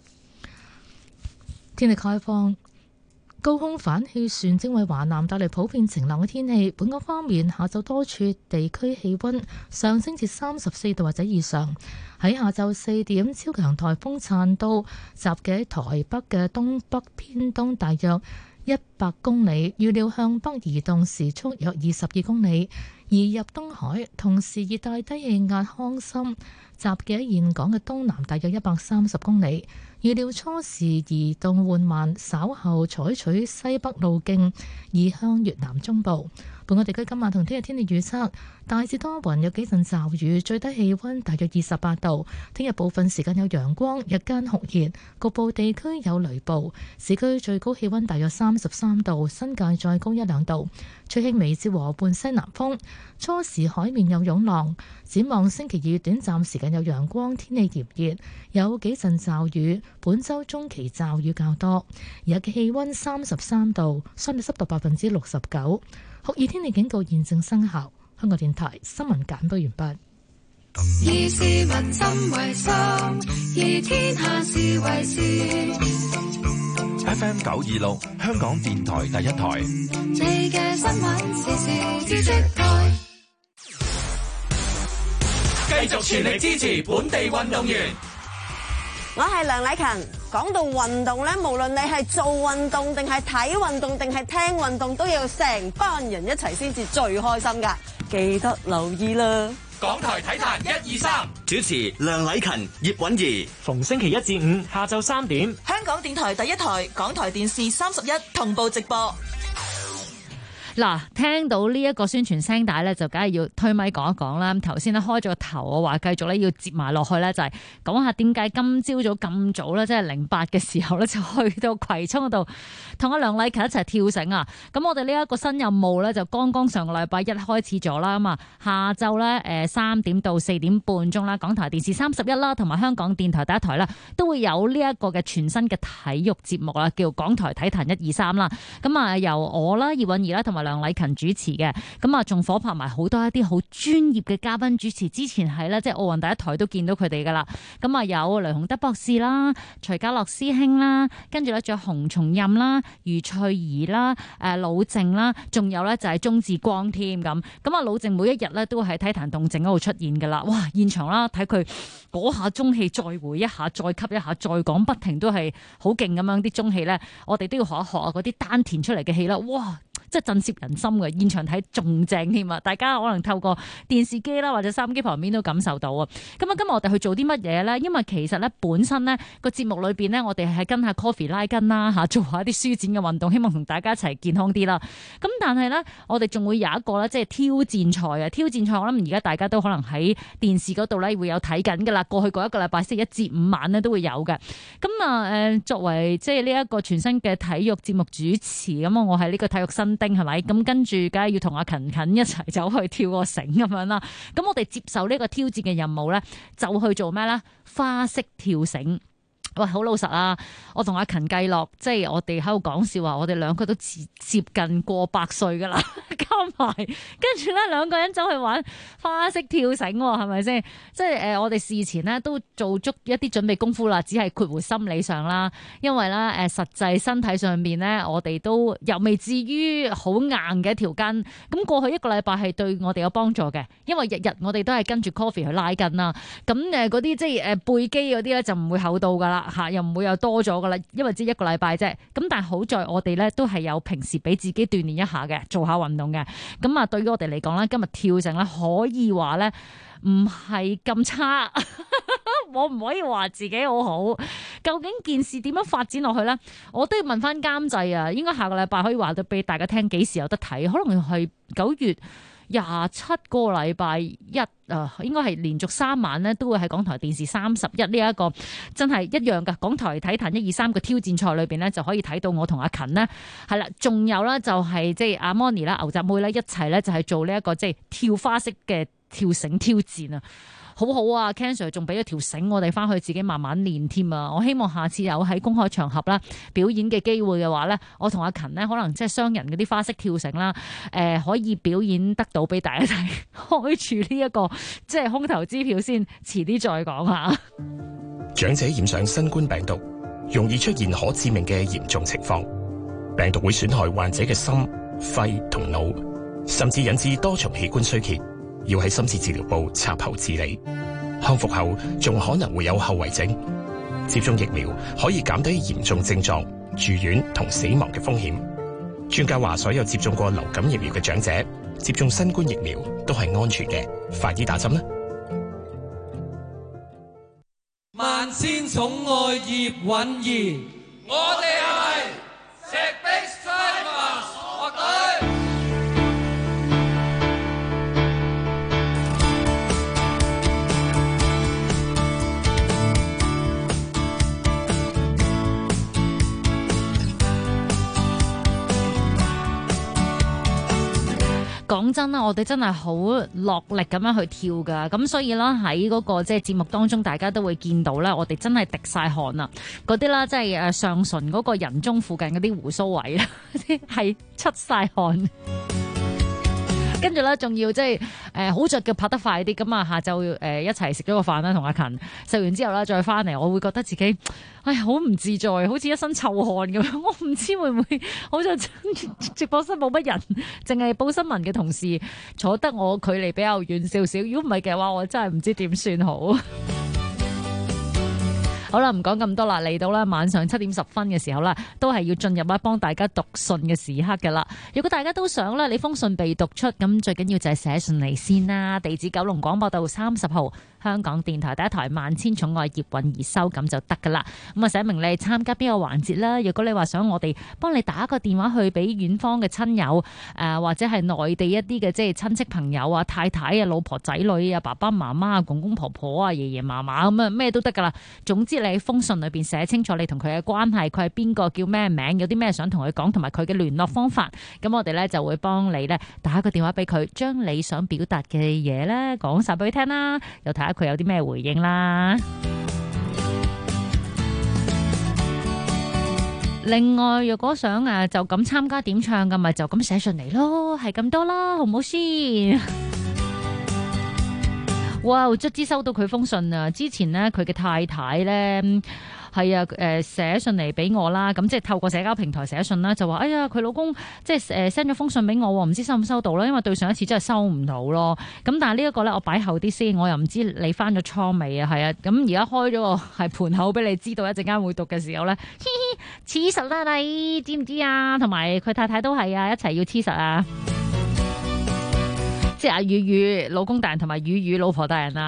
天氣概況，高空反氣旋正為華南帶嚟普遍晴朗嘅天氣。本港方面，下晝多處地區氣溫上升至34度或者以上。喺下晝4點，超強颱風燦都集結喺台北嘅東北偏東大約100公里，預料向北移動，時速約22公里，移入東海。同時，熱帶低氣壓康森集結喺現港嘅東南大約130公里，預料初時移動緩慢，稍後採取西北路徑，移向越南中部。本港地區今晚同聽日天氣預測，大致多雲，有幾陣驟雨，最低氣溫大約28度。聽日部分時間有陽光，日間酷熱，局部地區有雷暴。市區最高氣溫大約33度，新界再高1-2度。吹輕微至和緩西南風，初時海面有湧浪。展望星期2短暫時間有陽光，天氣炎熱，有幾陣驟雨。本週中期驟雨較多。而家嘅氣溫33度，相對濕度69%。酷熱天氣警告現正生效。香港電台新聞簡報完畢。 以市民心為心，以天下事為事。 FM 926，香港電台第一台。 你嘅新聞時事知識台， 繼續全力支持本地運動員。 我係梁禮勤。講到運動咧，無論你係做運動定係睇運動定係聽運動，都要成班人一齊先至最開心噶。記得留意啦。 港台體壇1、2、3， 主持梁禮勤、葉韻儀， 逢星期1至5下晝3點， 香港電台第一台、港台電視31同步直播。 嗱，聽到呢一個宣傳聲帶咧，就梗係要推咪講一講啦。頭先咧開咗個頭，我話繼續咧要接埋落去咧，就係講下點解今朝早咁早咧，即係08嘅時候咧，就去到葵涌嗰度同阿梁禮勤一齊跳繩啊！咁我哋呢一個新任務咧，就剛剛上個禮拜1開始咗啦。咁啊，下晝咧3點到4點半鐘啦，港台電視31啦，同埋香港電台第一台啦，都會有呢一個嘅全新嘅體育節目啦，叫港台體壇1、2、3啦。咁啊，由我啦、葉韻儀啦，同埋梁禮勤主持嘅，咁啊仲夥拍埋好多一啲好專業嘅嘉賓主持。之前係咧即係奧運第一台都見到佢哋噶啦。咁啊有雷雄德博士啦、徐家樂師兄啦，跟住咧仲有洪松蔭啦、余翠怡啦、老靜啦，仲有咧就係鍾志光添咁。咁啊老靜每一日咧都會喺體壇動靜嗰度出現噶啦。哇！現場啦睇佢嗰下中氣，再回一下，再吸一下，再講不停都係好勁咁樣啲中氣咧。我哋都要學一學啊，嗰啲丹田出嚟嘅氣啦。哇！即係震懾人心嘅，現場睇仲正添啊！大家可能透過電視機啦或者收音機旁邊都感受到啊！咁啊，今日我哋去做啲乜嘢咧？因為其實咧本身咧個節目裏邊咧，我哋係跟下 coffee 拉筋啦嚇，做下啲舒展嘅運動，希望同大家一齊健康啲啦。咁但係咧，我哋仲會有一個咧，即係挑戰賽啊！挑戰賽我諗而家大家都可能喺電視嗰度咧會有睇緊㗎啦。過去嗰一個禮拜星期1至5晚咧都會有嘅。咁啊作為即係呢一個全新嘅體育節目主持，咁我係呢個體育新係咪？咁跟住梗係要同阿勤勤一齊走去跳個繩咁樣啦。咁我哋接受呢個挑戰嘅任務咧，就去做咩咧？花式跳繩。 喂，好老實啊！我同阿勤計落，即係我哋喺度講笑話，我哋兩個都接近過100歲噶啦，加埋跟住咧兩個人走去玩花式跳繩，係咪先？即係我哋事前呢都做足一啲準備功夫啦，只係括弧心理上啦，因為咧實際身體上面咧，我哋都又未至於好硬嘅一條筋。咁過去1個禮拜係對我哋有幫助嘅，因為日日我哋都係跟住 coffee 去拉筋啦。咁嗰啲即係背肌嗰啲咧就唔會厚到噶啦。又唔會又多咗噶啦，因為只1個禮拜啫。咁但係好在我哋咧都係有平時俾自己鍛煉一下嘅，做下運動嘅。咁啊，對於我哋嚟講咧，今日跳繩咧可以話咧唔係咁差，我唔可以話自己好好。究竟件事點樣發展落去咧？我都要問翻監製啊。應該下個禮拜可以話到俾大家聽幾時有得睇，可能係9月27個禮拜一，應該係連續3晚咧，都會喺港台電視31呢一個真係一樣㗎。港台體壇1、2、3個挑戰賽裏邊咧，就可以睇到我同阿勤呢，係啦，仲有啦就係即係阿 Moni 啦、牛雜妹咧一齊咧就係做呢一個即係跳花式嘅跳繩挑戰啊！好好啊 Ken Sir 仲俾咗條繩我哋翻去自己慢慢練添啊！我希望下次有喺公開場合啦表演嘅機會嘅話咧，我同阿勤呢可能即係雙人嗰啲花式跳繩啦，可以表演得到俾大家睇，開住呢一個即係空頭支票先，遲啲再講下。 長者染上新冠病毒，容易出現可致命嘅嚴重情況，病毒會損害患者嘅心、肺同腦，甚至引致多重器官衰竭。要喺深切治療部插喉治理，康復後仲可能會有後遺症。接種疫苗可以減低嚴重症狀、住院同死亡嘅風險。專家話，所有接種過流感疫苗嘅長者接種新冠疫苗都係安全嘅，快啲打針啦！ 萬千寵愛葉韻儀，我哋係石壁山樂隊。 講真啦，我哋真係好落力咁樣去跳噶，咁所以啦喺嗰個即係節目當中，大家都會見到咧，我哋真係滴晒汗啊！嗰啲啦，即係上唇嗰個人中附近嗰啲鬍鬚位啦，係出晒汗。跟住咧，仲要即係好着腳拍得快啲，咁啊下晝一齊食咗個飯啦，同阿勤食完之後咧，再翻嚟，我會覺得自己好唔自在，好似一身臭汗咁樣。我唔知會唔會好似直播室冇乜人，淨係報新聞嘅同事坐得我距離比較遠少少。如果唔係嘅話，我真係唔知點算好。好啦，唔講咁多啦，嚟到啦晚上7點10分嘅時候啦，都係要進入一幫大家讀信嘅時刻㗎啦。如果大家都想啦，你封信被讀出，咁最緊要就係寫信嚟先啦。地址9龍廣播道30號，香港電台第一台萬千寵愛葉韻儀收，咁就得㗎啦。咁啊寫明你參加邊個環節啦。如果你話想我哋幫你打個電話去俾遠方嘅親友，或者係內地一啲嘅即係親戚朋友啊、太太啊、老婆仔女啊、爸爸媽媽啊、公公婆婆啊、爺爺嫲嫲咁啊，咩都得㗎啦。總之你喺封信裏邊寫清楚你同佢嘅關係，佢係邊個，叫咩名，有啲咩想同佢講，同埋佢嘅聯絡方法。咁我哋咧就會幫你咧打個電話俾佢，將你想表達嘅嘢咧講晒俾佢聽啦，又睇下佢有啲咩回應啦。另外，如果想就咁參加點唱嘅，咪就咁寫信嚟咯，係咁多啦，好唔好先？哇！卒之收到佢封信啊！之前呢，佢嘅太太咧係啊寫信嚟俾我啦，咁即係透過社交平台寫信啦，就話哎呀佢老公即係send 咗封信俾我，唔知收唔收到啦，因為對上一次真係收唔到咯。咁但係呢一個咧，我擺後啲先，我又唔知你翻咗倉未啊？係啊，咁而家開咗個係盤口俾你知道，一陣間會讀嘅時候咧，黐實啦你知唔知啊？同埋佢太太都係啊，一齊要黐實啊！即係阿雨雨老公大人同埋雨雨老婆大人啊！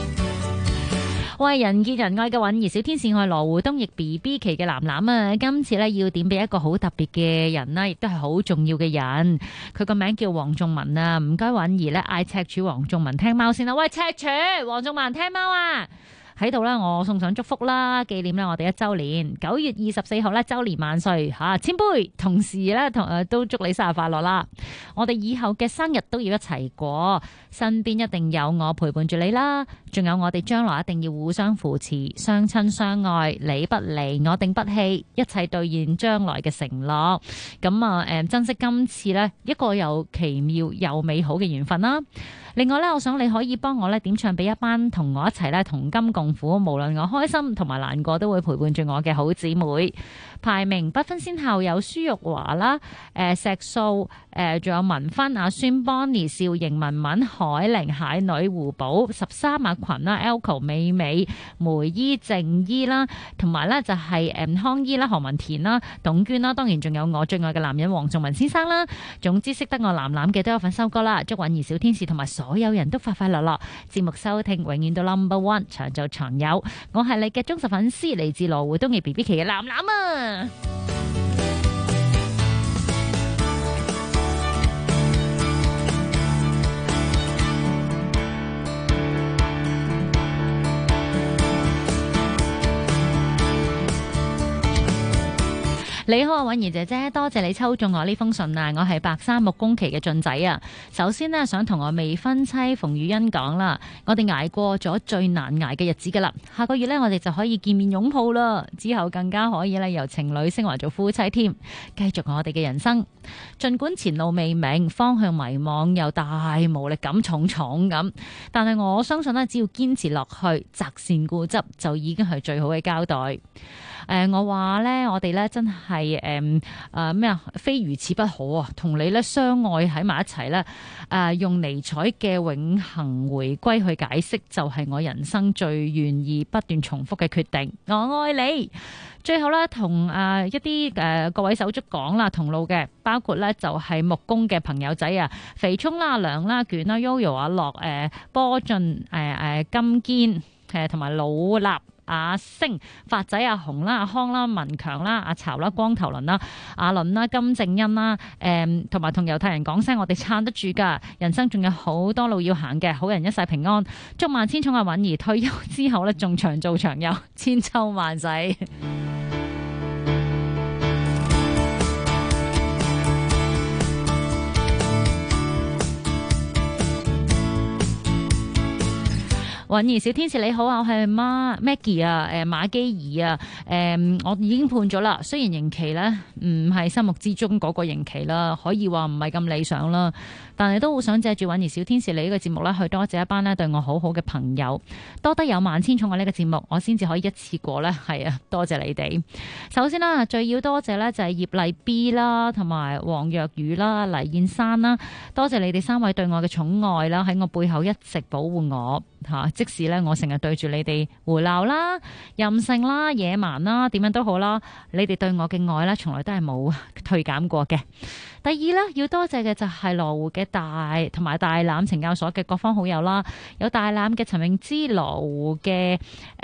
為人見人愛嘅韻儀小天使愛羅湖東翼 BB 期嘅藍藍啊！今次咧要點俾一個好特別嘅人啦，亦都係好重要嘅人。佢個名叫黃仲文啊！唔該韻儀咧嗌赤柱黃仲文聽貓先啦。喂，赤柱黃仲文聽貓啊！ 喺度咧，我送上祝福啦，紀念咧我哋1週年9月24號咧週年萬歲嚇，千杯，同時咧都祝你生日快樂啦！我哋以後嘅生日都要一齊過，身邊一定有我陪伴住你啦，仲有我哋將來一定要互相扶持，相親相愛，你不離我定不棄，一切兌現將來嘅承諾。咁啊珍惜今次咧一個又奇妙又美好嘅緣分啦。另外咧，我想你可以幫我咧點唱俾一班同我一齊咧同甘共苦，無論我開心同埋難過都會陪伴住我嘅好姊妹。排名不分先後有舒玉華啦、石素、仲有文芬、阿孫、Bonnie、邵瑩、文文、海玲、蟹女、胡寶、13阿群啦、Elco、美美、梅姨、靜姨啦，同埋咧就係康姨啦、何文田啦、董娟啦，當然仲有我最愛嘅男人黃仲文先生啦。總之識得我藍藍嘅都有份收歌啦，祝韻兒小天使同埋所有人都快快樂樂，節目收聽永遠都 No.1 長做長有。我係你嘅忠實粉絲，嚟自羅湖東嘅 BB 期嘅藍藍啊！你好啊，韻兒姐姐，多謝你抽中我呢封信啊！我係白山木工期嘅俊仔啊。首先呢，想同我未婚妻馮雨欣講啦，我哋捱過咗最難捱嘅日子噶啦，下個月呢，我哋就可以見面擁抱啦，之後更加可以咧由情侶升華做夫妻添，繼續我哋嘅人生。儘管前路未明，方向迷茫，又大無力感重重咁，但係我相信呢，只要堅持落去，擇善固執，就已經係最好嘅交代。我話咧，我哋咧真係咩啊，非如此不可啊！同你咧相愛喺埋一齊咧，用尼采嘅永恆回歸去解釋，就係我人生最願意不斷重複嘅決定。我愛你。最後咧，同一啲各位手足講啦，同路嘅包括咧就係木工嘅朋友仔啊，肥聰啦、梁啦、卷啦、Yoyo 阿樂、波進、金堅同埋老立。阿星、發仔、阿紅啦、阿康啦、文強啦、阿巢啦、光頭倫啦、阿倫啦、金正恩啦，同埋同猶太人講聲，我哋撐得住㗎，人生仲有好多路要行嘅，好人一世平安，祝萬千寵阿韻兒退休之後咧，仲長做長有，千秋萬世。韻兒小天使你好啊，我係Maggie 啊，馬基兒啊，我已經判咗啦。雖然刑期咧唔係心目之中嗰個刑期啦，可以話唔係咁理想啦，但係都好想借住韻兒小天使你呢個節目咧，去多謝一班咧對我好好嘅朋友，多得有萬千寵愛呢個節目，我先至可以一次過咧，係啊，多謝你哋。首先啦，最要多謝咧就係葉麗 B 啦，同埋黃若雨啦、黎燕珊啦，多謝你哋3位對我嘅寵愛啦，喺我背後一直保護我。即使咧我成日對住你哋胡鬧啦、任性啦、野蠻啦，點樣都好啦，你哋對我嘅愛咧，從來都係冇退減過嘅。第二咧，要多謝嘅就係羅湖嘅同埋大欖懲教所嘅各方好友啦，有大欖嘅陳詠芝、羅湖嘅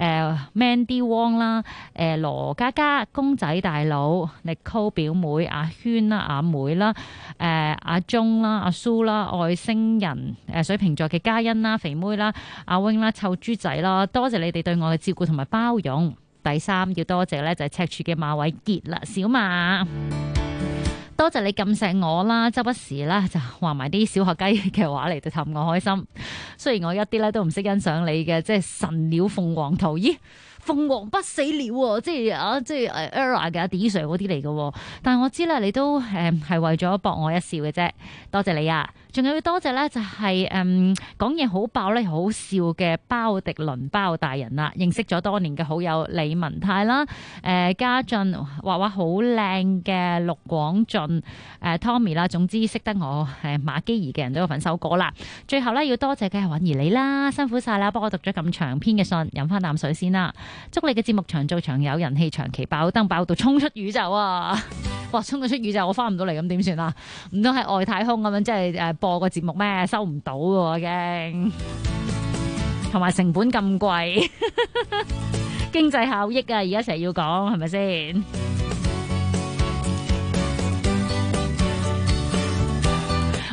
Mandy Wong 啦、羅嘉嘉、公仔大佬、Nicole 表妹、阿軒啦、阿妹啦、阿鐘啦、阿蘇啦、外星人水瓶座嘅嘉欣啦、肥妹啦、阿 wing 啦、臭豬仔啦，多謝你哋對我嘅照顧同埋包容。第三要多謝咧就係赤柱嘅馬偉傑啦，小馬。多謝你咁錫我啦，周不時啦就話埋啲小學雞嘅話嚟到氹我開心。雖然我一啲咧都唔識欣賞你嘅，即係神鳥鳳凰圖，咦？鳳凰不死鳥，即係ERA 嘅 D Sir 嗰啲嚟嘅，但係我知啦，你都係為咗博我一笑嘅啫。多謝你啊！仲有要多謝咧，就係講嘢好爆咧，好笑嘅包迪倫包大人啦，認識咗多年嘅好友李文泰啦，家俊畫畫好靚嘅陸廣俊，Tommy 啦，總之識得我馬基兒嘅人都有份收過啦。最後咧要多謝嘅係韻兒你啦，辛苦晒啦，幫我讀咗咁長篇嘅信，飲翻啖水先啦。祝你嘅節目長做長有，人氣長期爆燈爆到衝出宇宙啊！哇，衝咗出宇宙我翻唔到嚟，咁點算啊？唔通係外太空咁樣，即係播個節目咩？收唔到嘅驚，同埋成本咁貴，經濟效益啊！而家成日要講係咪先？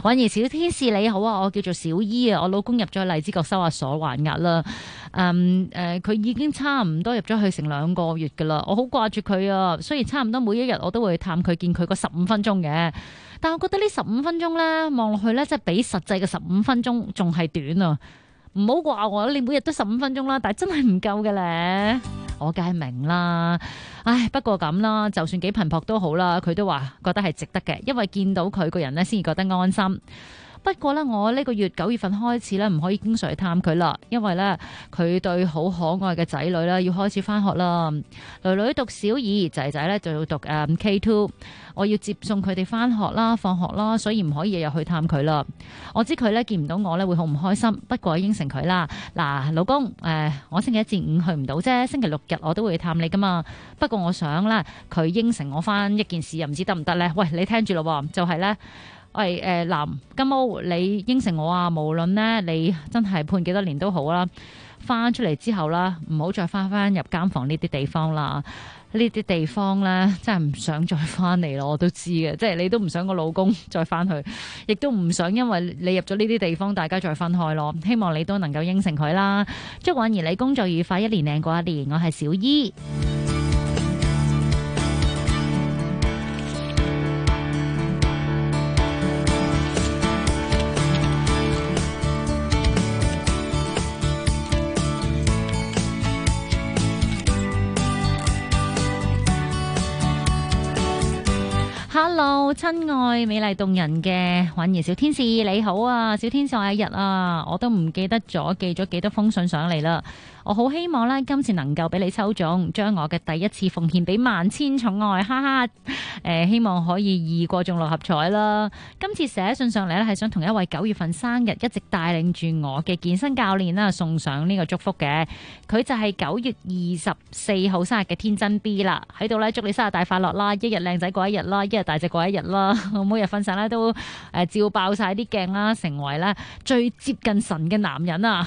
婉兒小天使你好啊，我叫做小姨啊，我老公入咗荔枝角收押所還押啦。佢已經差唔多入咗去成2個月噶啦，我好掛住佢啊。雖然差唔多每一日我都會探佢，見佢個15分鐘嘅，但我覺得呢15分鐘咧望落去咧，即係比實際嘅15分鐘仲係短啊！唔好話我，你每日都15分鐘啦，但係真係唔夠嘅咧。我梗係明啦，唉，不過咁啦，就算幾頻撲都好啦，佢都話覺得係值得嘅，因為見到佢個人咧，先至覺得安心。不過咧，我呢個月9月份開始咧，唔可以經常去探佢啦，因為咧佢對好可愛嘅仔女咧要開始翻學啦。女女讀小二，仔仔咧就要讀K2，我要接送佢哋翻學啦、放學啦，所以唔可以日日去探佢啦。我知佢咧見唔到我咧會好唔開心，不過應承佢啦。嗱，老公，我星期1至5去唔到啫，星期6日我都會探你噶嘛。不過我想咧，佢應承我翻一件事，又唔知得唔得咧？喂，你聽住咯，就係咧。喂，金毛，你應承我啊，無論呢你真係判幾多年都好啦，翻出嚟之後啦，唔好再翻入監房呢啲地方啦。呢啲地方呢，真係唔想再翻嚟咯，我都知嘅，即係你都唔想個老公再翻去，亦都唔想因為你入咗呢啲地方，大家再分開咯。希望你都能夠應承佢啦。祝婉兒你工作愉快，一年靚過一年。我係小姨。Hello， 親愛美麗動人嘅婉兒小天使你好啊，小天使我一日啊，我都唔記得咗寄咗幾多封信上嚟啦。我好希望呢，今次能夠俾你抽中，將我嘅第一次奉獻俾萬千寵愛，哈哈！希望可以2過中6合彩啦。今次寫信上嚟呢，係想同一位9月份生日一直帶領住我嘅健身教練啦，送上呢個祝福嘅。佢就係9月24號生日嘅天真 B 啦，喺度呢，祝你生日大快樂啦，一日靚仔過一日啦，一日大隻過一日啦。我每日瞓醒呢，都照爆晒啲鏡啦，成為呢最接近神嘅男人啊！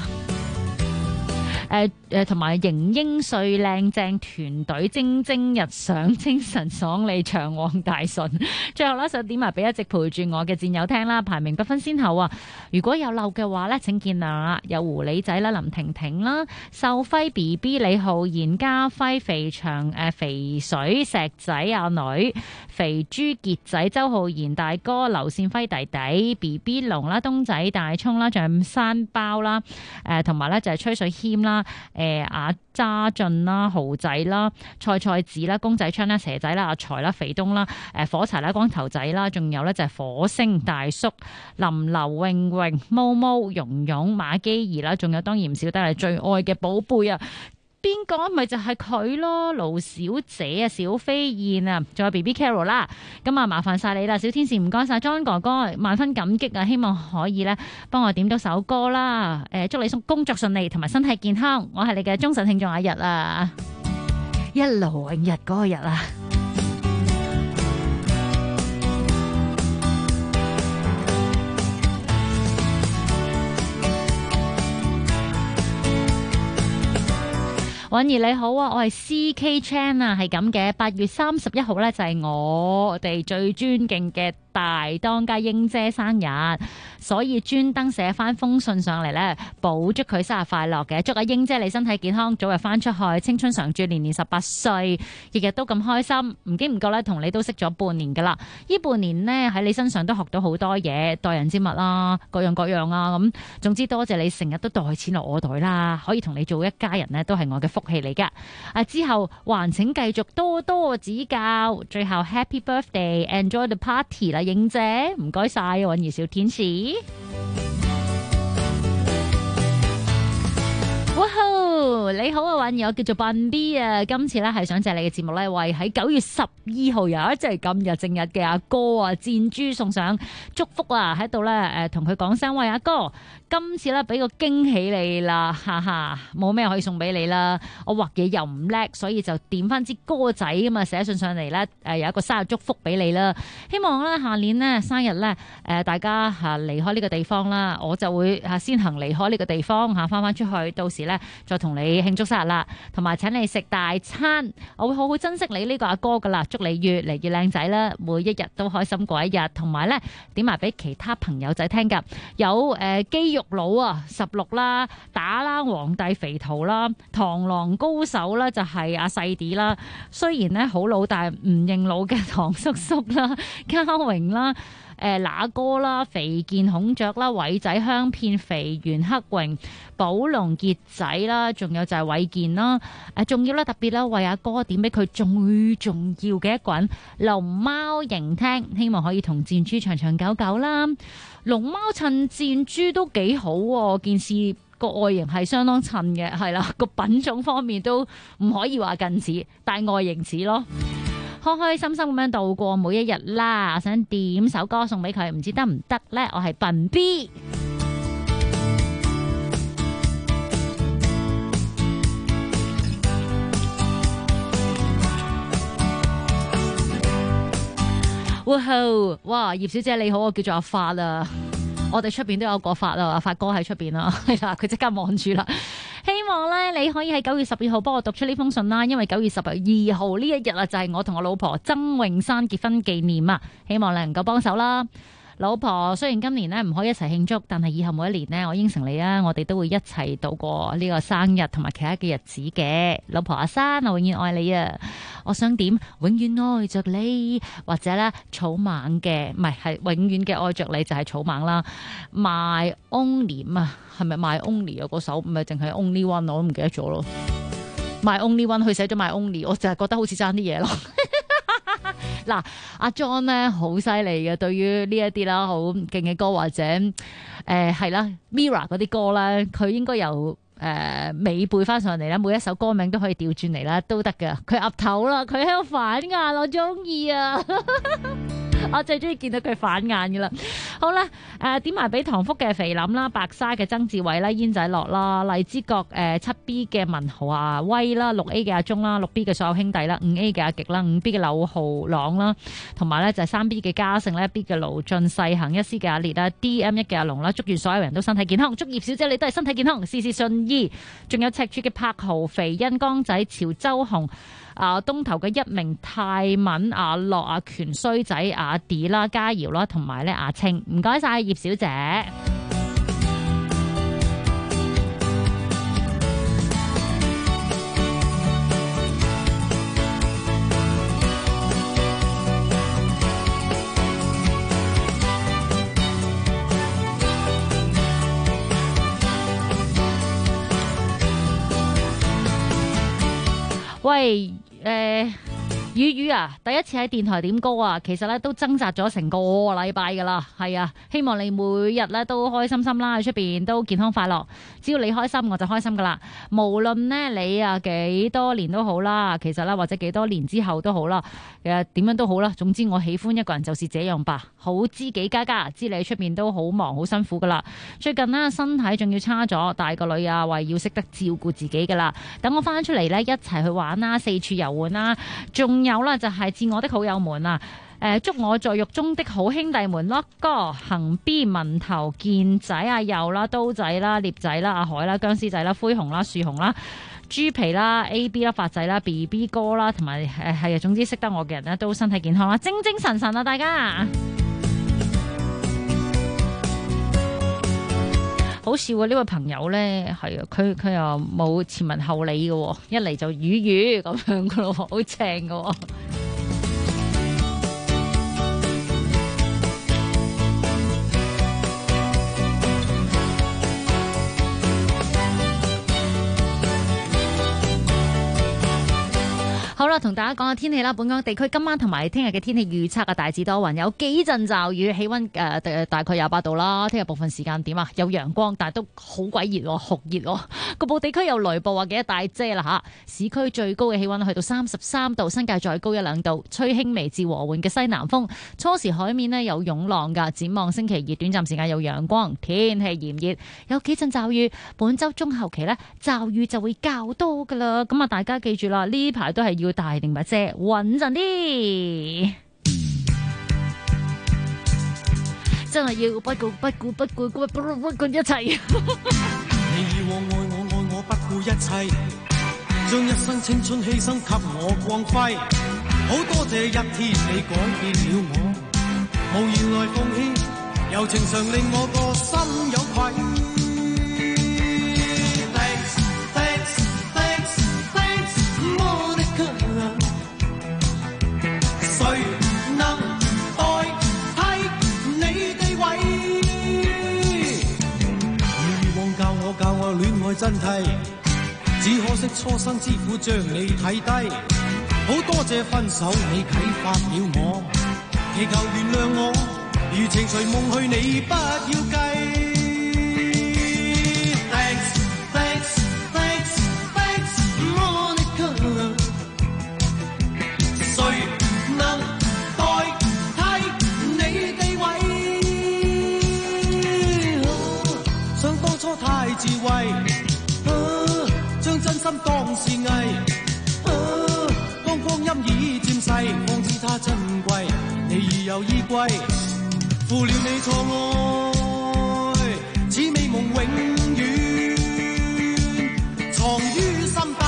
同埋型英帥靚正團隊蒸蒸日上，精神爽利，長旺大順。最後啦，想點埋俾一直陪住我嘅戰友聽啦，排名不分先後啊！如果有漏嘅話呢，請見諒啦。有狐狸仔啦，林婷婷啦，秀輝 BB 李浩然家輝肥長肥水石仔阿女肥豬傑仔周浩然大哥劉善輝弟弟 BB 龍啦，東仔大葱啦，象山包啦，同埋咧就係吹水謙啦。阿揸俊啦、豪仔啦、菜菜子啦、公仔昌啦、蛇仔啦、阿財啦、肥東啦、火柴啦、光頭仔啦，仲有咧就係火星大叔、林劉泳泳、毛毛、蓉蓉、馬基兒啦，仲有當然唔少得係最愛嘅寶貝啊！邊個咪就係佢咯，盧小姐啊，小飛燕啊，仲有 BB Carol 啦，咁啊麻煩晒你啦，小天使唔該晒 John 哥哥，萬分感激啊，希望可以咧幫我點到首歌啦，祝你工作順利同埋身體健康，我係你嘅忠實聽眾阿日啊，一勞永逸嗰個日啊。婉兒你好啊，我係 CK Chan 啊，係咁嘅，8月31號咧就係我哋最尊敬嘅大當家英姐生日，所以專登寫翻封信上嚟咧，補祝佢生日快樂嘅，祝阿英姐你身體健康，早日翻出去，青春常駐，年年18歲，日日都咁開心。唔經唔覺咧，同你都識咗半年噶啦，呢半年呢，喺你身上都學到好多嘢，待人接物啊，各樣各樣啊，咁總之多謝你成日都袋錢落我袋啦，可以同你做一家人呢，都係我嘅福氣嚟噶。之後還請繼續多多指教，最後 Happy Birthday，Enjoy the party 啦。影姐唔該晒，婉兒小天使。哇吼！你好啊，婉兒，我叫做笨 B 啊。今次咧係想借你嘅節目咧，為喺9月12號有一即係今日正日嘅阿哥啊，箭豬送上祝福啊！喺度咧同佢講聲喂，阿哥，今次咧俾個驚喜你啦，哈哈，冇咩可以送俾你啦。我畫嘢又唔叻，所以就點翻支歌仔啊嘛，寫信上嚟咧有一個生日祝福俾你啦。希望咧下年咧生日咧大家離開呢個地方啦，我就會先行離開呢個地方翻翻出去，到時咧再同你你慶祝生日啦，同埋請你食大餐，我會好好珍惜你呢個阿哥噶啦，祝你越嚟越靚仔啦，每一日都開心過一日，同埋咧點埋俾其他朋友仔聽噶，有肌肉佬啊16啦，打啦皇帝肥圖啦，螳螂高手啦就係阿細啲啦，雖然咧好老但係唔認老嘅唐叔叔啦，嘉榮啦。那哥啦、肥健孔雀啦、偉仔香片、肥圓黑榮、寶龍傑仔啦，仲有就係偉健啦。仲要咧特別啦，為阿哥點俾佢最重要嘅一個人龍貓迎聽，希望可以同箭豬長長久久啦。龍貓襯箭豬都幾好喎，件事個外形係相當襯嘅，係啦，個品種方面都唔可以話近似，但係外形似咯。開開心心咁樣度過每一日啦，我想點首歌送俾佢，唔知得唔得呢？我係笨 B。哇！葉小姐你好，我叫做阿發啊，我哋出邊都有個發啊，阿發哥喺出邊啦，係啦，佢即刻望住啦。希望咧你可以喺9月12號幫我讀出呢封信啦，因為9月12號呢一日啊，就係我同我老婆曾穎珊結婚紀念啊，希望你能夠幫手啦。老婆，雖然今年呢唔可以一齊慶祝，但係以後每一年呢，我應承你啊，我哋都會一齊度過呢個生日同埋其他嘅日子嘅。老婆阿珊，我永遠愛你啊！我想點永遠愛着你，或者咧草蜢嘅，唔係永遠嘅愛着你就係草蜢啦。My Only 啊，係咪 My Only 啊？嗰首唔係淨係 Only One，我都唔記得咗咯。My Only One 佢寫咗 My Only，我就係覺得好似爭啲嘢咯。嗱，阿 John 咧好犀利嘅，對於呢一啲啦好勁嘅歌或者係啦 Mirror 嗰啲歌咧，佢應該由尾背翻上嚟啦，每一首歌名都可以調轉嚟啦，都得㗎。佢岌頭啦，佢喺度反眼，我中意啊！我最中意見到佢反眼噶啦。好啦，點埋俾唐福嘅肥林啦，白沙嘅曾志偉啦，煙仔樂啦，荔枝角7B 嘅文豪啊威啦，6A 嘅阿鐘啦，6B 嘅所有兄弟啦，5A 嘅阿極啦，5B 嘅柳浩朗啦，同埋咧就係3B 嘅嘉盛咧，1B 嘅盧俊世行，1C 嘅阿烈啦，DM1 嘅阿龍啦，祝願所有人都身體健康，祝葉小姐你都係身體健康，事事順意。仲有赤柱嘅柏豪、肥欣、江仔、潮州紅。東頭嘅一名泰文阿樂、阿權衰仔、阿 D 啦、嘉瑤啦，同埋咧阿清，唔該晒葉小姐。喂。雨啊，第一次喺電台點歌啊，其實咧都掙扎咗成個禮拜噶啦，係啊，希望你每日咧都開心心啦，喺出邊都健康快樂，只要你開心我就開心噶啦。無論呢你啊幾多年都好啦，其實啦或者幾多年之後都好啦，點樣都好啦，總之我喜歡一個人就是這樣吧，好知己家家，知你喺出邊都好忙好辛苦噶啦。最近呢身體仲要差咗，大個女啊為要識得照顧自己噶啦，等我翻出嚟呢，一齊去玩啦，四處遊玩啦，仲有啦就係致我的好友們啊，祝我在獄中的好兄弟們咯，哥行 B 文頭健仔阿佑啦，刀仔啦，獵仔啦，阿海啦，僵屍仔啦，灰熊啦，樹熊啦，豬皮啦 ，AB 啦，發仔啦 ，BB 哥啦，同埋係啊，總之識得我嘅人咧都身體健康啦，精精神神啊，大家好笑啊！呢位朋友咧係啊，佢又冇前文後理嘅，一嚟就語咁樣噶咯，好正噶。好啦，同大家講下天氣啦。本港地區今晚同埋聽日嘅天氣預測啊，大致多雲，有幾陣驟雨，氣溫大概28度啦。聽日部分時間點啊，有陽光，但係都好鬼熱，酷熱。局部地區有雷暴啊，記得帶遮啦吓。市區最高嘅氣溫去到33度，新界再高1-2度，吹輕微至和緩嘅西南風。初時海面呢有湧浪噶，展望星期二短暫時間有陽光，天氣炎熱，有幾陣驟雨。本周中後期呢，驟雨就會較多噶啦。咁啊，大家記住啦，呢排都係要大定把遮，穩陣啲，真係要不顧一切。 你以往愛我，愛我不顧一切，將一生青春犧牲給我光輝。好多謝一天你改變了我，無言來奉獻，柔情常令我個心有愧。Thanks, thanks, thanks, thanks, Monica。誰能代替你地位？以往教我戀愛真諦，只可惜初生之虎將你睇低。好多謝分手你啟發了我，祈求原諒我，如情隨夢去你不要計。Thanks, thanks, thanks, thanks, Monica。誰能代替你地位？想當初太智慧，將真心當是藝。光陰已漸逝，方知它珍貴。你已有依歸，負了你錯愛，此美夢永遠藏於心底。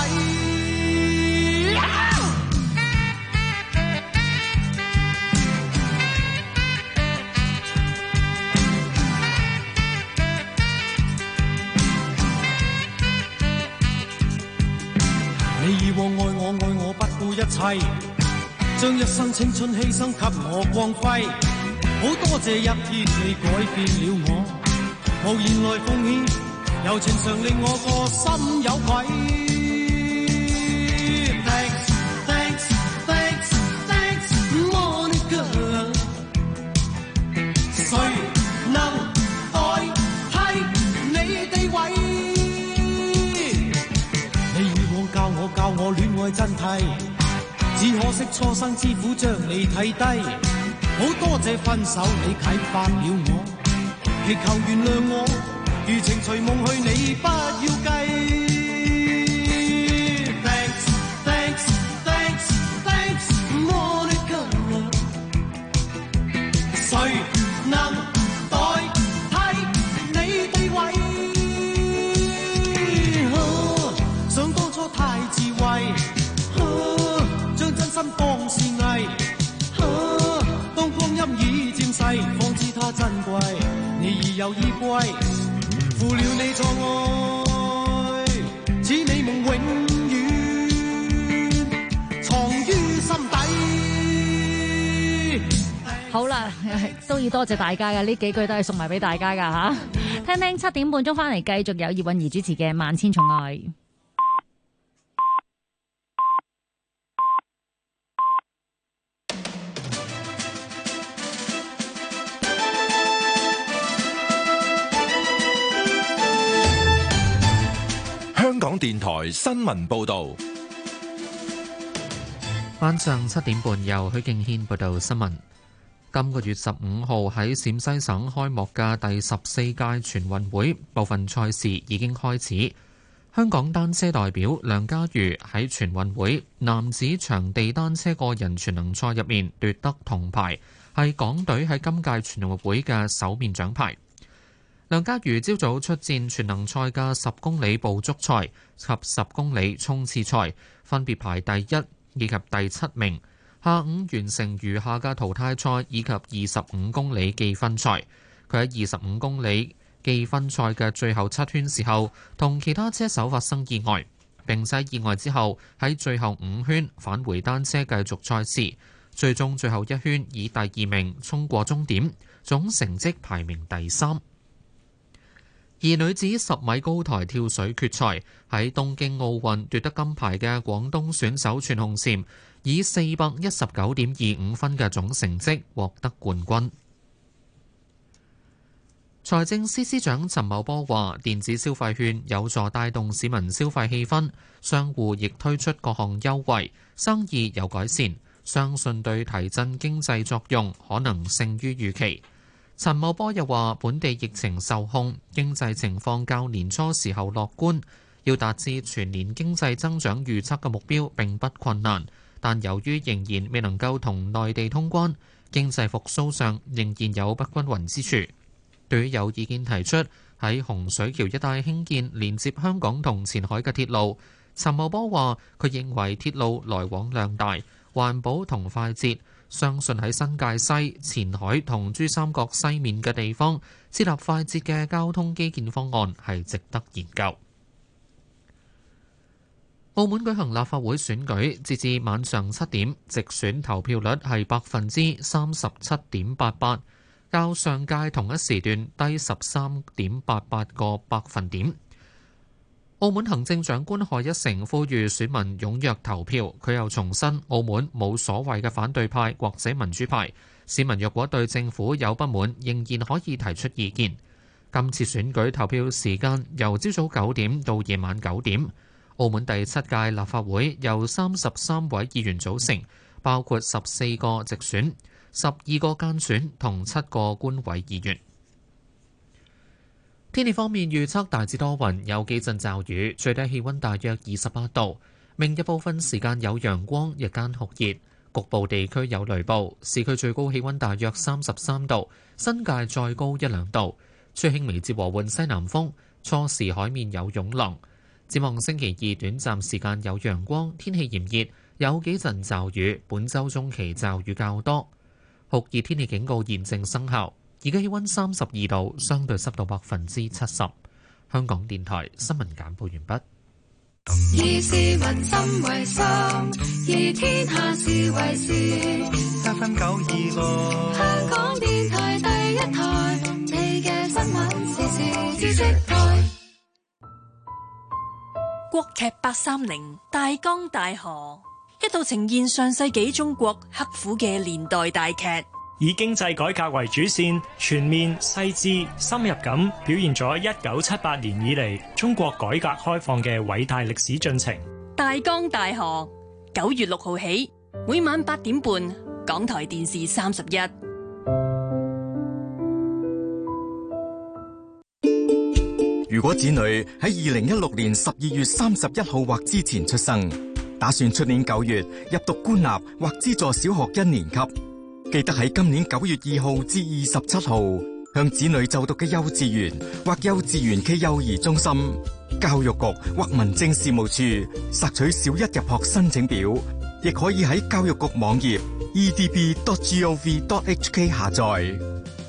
你以往愛我不顧一切，將一生青春犧牲給我光輝。好多謝一天你改變了我，無言來奉獻，柔情常令我個心有愧。Thanks, thanks, thanks, thanks, Monica。誰能代替你地位？教我戀愛真諦，只可惜初生之虎將你睇低。好多謝分手你啟發了我，祈求原諒我，如情隨夢去你不要計。Thanks, thanks, thanks, thanks, Monica。誰能代替你地位？想當初太智慧，將真心當是藝。當光陰已漸逝，方知它珍貴。你已有依歸，負了你錯愛，此美夢永遠藏於心底。 好啦，都要多謝大家嘅，呢幾句都係送埋俾大家噶吓。聽聽7點半鐘翻嚟，繼續有葉韻儀主持嘅《萬千寵愛》。 香港電台新聞報道， 晚上7點半由許敬軒報道新聞。今個月15號喺陝西省開幕嘅第14屆全運會，部分賽事已經開始。香港單車代表梁家瑜喺全運會男子場地單車個人全能賽入面奪得銅牌，係港隊喺今屆全運會嘅首面獎牌。梁家瑜朝早出戰全能賽嘅10公里捕捉賽及10公里衝刺賽，分別排第1以及第7名。下午完成餘下嘅淘汰賽以及25公里計分賽。佢喺25公里計分賽嘅最後7圈時候，同其他車手發生意外，並喺意外之後喺最後5圈返回單車繼續賽事，最終最後1圈以第2名衝過終點，總成績排名第3。而女子10米高台跳水決賽，喺東京奧運奪得金牌嘅廣東選手全紅嬋，以419.25分嘅總成績獲得冠軍。財政司司長陳茂波話：電子消費券有助帶動市民消費氣氛，商戶亦推出各項優惠，生意有改善，相信對提振經濟作用可能勝於預期。陳茂波又話：本地疫情受控，經濟情況較年初時候樂觀，要達至全年經濟增長預測嘅目標並不困難，但由於仍然未能夠同內地通關，經濟復甦上仍然有不均勻之處。對於有意見提出喺洪水橋一帶興建連接香港同前海嘅鐵路。陳茂波話：佢認為鐵路來往量大、環保同快捷，相信喺新界西、前海同珠三角西面嘅地方設立快捷嘅交通基建方案係值得研究。澳門舉行立法會選舉，截至晚上7點，直選投票率係37.88%，較上屆同一時段低13.88個百分點。澳門行政長官賀一誠呼籲選民踴躍投票，佢又重申澳門冇所謂嘅反對派或者民主派，市民若果對政府有不滿，仍然可以提出意見。今次選舉投票時間由朝早9點到夜晚9點。澳門第7屆立法會由33位議員組成，包括14個直選、12個間選同7個官委議員。天氣方面預測大致多雲，有幾陣驟雨，最低氣溫大約28度。明日部分時間有陽光，日間酷熱，局部地區有雷暴。市區最高氣溫大約33度，新界再高1-2度。吹輕微至和緩西南風，初時海面有湧浪。展望星期2短暫時間有陽光，天氣炎熱，有幾陣驟雨。本週中期驟雨較多，酷熱天氣警告現正生效。而家氣溫32度，相對濕度70%。香港電台新聞簡報完畢。 以市民心為心，以天下事為事。FM 926，香港電台第一台，你嘅新聞時事知識台。 國劇830大江大河，一套呈現上世紀中國刻苦嘅年代大劇， 以經濟改革為主線，全面、細緻、深入咁表現咗1978年以嚟中國改革開放嘅偉大歷史進程。 大江大河9月6號起，每晚8點半，港台電視31。 如果子女喺2016年12月31號或之前出生，打算出年9月入讀官立或資助小學1年級，記得喺今年9月2號至27號向子女就讀嘅幼稚園或幼稚園暨幼兒中心、教育局或民政事務處索取小一入學申請表，亦可以喺教育局網頁 edb.gov.hk 下載。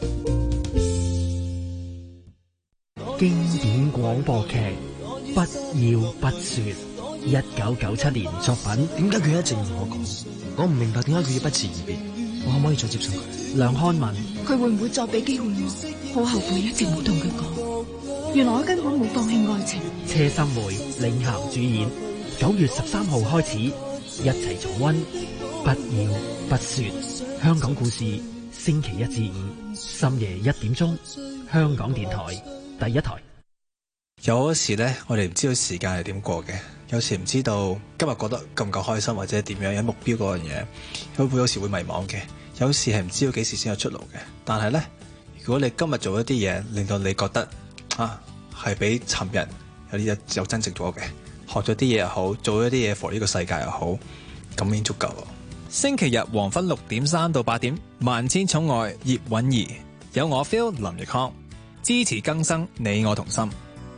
經典廣播劇《不要不說》，1997年作品。 點解佢一直要我講？我唔明白點解佢要不辭而別。我可唔可以再接受佢？ 梁漢文， 佢會唔會再俾機會我？好後悔一直冇同佢講。原來我根本冇放棄愛情。 車心梅領銜主演，9月13號開始，一齊重溫《不要不說》。香港故事，星期1至5深夜1點鐘，香港電台第一台。 有時呢，我哋唔知道時間係點過嘅，有時唔知道今日覺得夠唔夠開心或者點樣，有目標嗰樣嘢，有時會迷茫嘅，有時係唔知道幾時先有出路嘅。但係呢，如果你今日做一啲嘢，令到你覺得係比尋日有啲嘢有增值咗嘅，學咗啲嘢又好，做咗啲嘢 for 呢個世界又好，咁已經足夠咯。 星期日黃昏6點3到8點，萬千寵愛葉韻儀，有我 Phil 林奕康，支持更生，你我同心。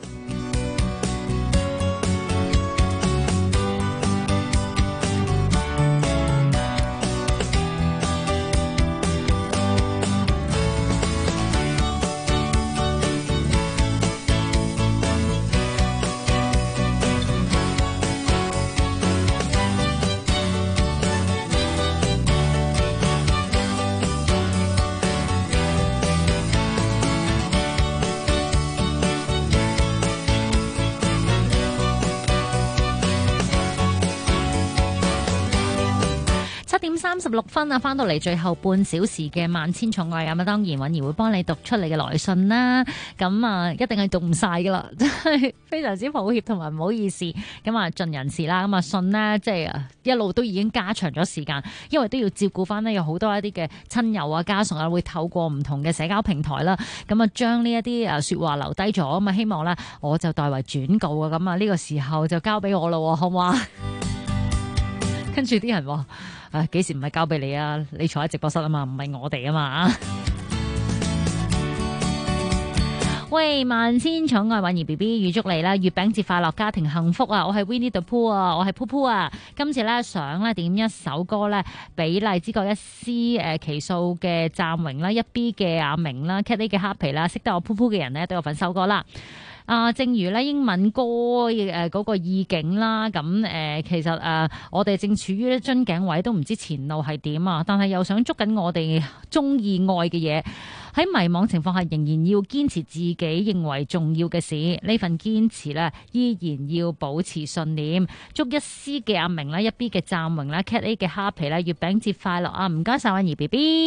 7:36分啊，翻到嚟最後半小時嘅萬千寵愛咁啊，當然韻兒會幫你讀出你嘅來信啦。咁啊，一定係讀唔晒噶啦，真係非常之抱歉同埋唔好意思。咁啊，盡人事啦。咁啊，信呢，即係一路都已經加長咗時間，因為都要照顧翻呢，有好多一啲嘅親友啊、家屬啊，會透過唔同嘅社交平台啦，咁啊，將呢一啲說話留低咗。咁啊，希望咧我就代為轉告啊。咁啊，呢個時候就交俾我咯，好唔好啊？跟住啲人話。幾時唔係交俾你啊？你坐喺直播室啊嘛，唔係我哋啊嘛。 喂，萬千寵愛允兒 B B 預祝你啦，月餅節快樂，家庭幸福啊！我係 Winnie the Pooh 啊，我係 Pooh Pooh啊。今次咧想咧點一首歌咧，俾荔枝角一 C 奇數嘅贊榮啦，一 B 嘅阿明啦 ，Cat A 嘅黑皮啦，識得我 Pooh Pooh 嘅人咧都有份收歌啦。正如咧英文歌嗰個意境啦，咁其實我哋正處於樽頸位，都唔知前路係點啊！但係又想捉緊我哋中意愛嘅嘢，喺迷惘情況下，仍然要堅持自己認為重要嘅事。呢份堅持咧，依然要保持信念。祝一 C 嘅阿明啦，一 B 嘅贊榮啦 ，Cat A 嘅蝦皮啦，月餅節快樂啊！唔該晒，允兒 B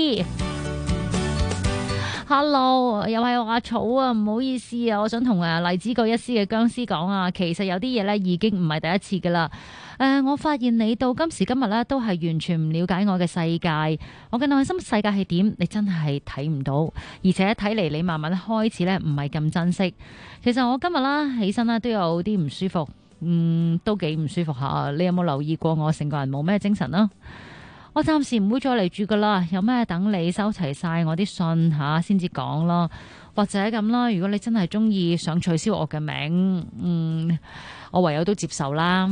B。Hello， 又係我阿草啊，唔好意思啊，我想同荔枝角一 C 嘅僵屍講啊，其實有啲嘢咧已經唔係第一次噶啦。我發現你到今時今日咧都係完全唔了解我嘅世界，我嘅內心世界係點，你真係睇唔到，而且睇嚟你慢慢開始咧唔係咁珍惜。其實我今日啦起身啦都有啲唔舒服，都幾唔舒服下。你有冇留意過我成個人冇咩精神啊？我暫時唔會再嚟住噶啦，有咩等你收齊晒我啲信先至講咯，或者咁啦。如果你真係中意想取消我嘅名，我唯有都接受啦。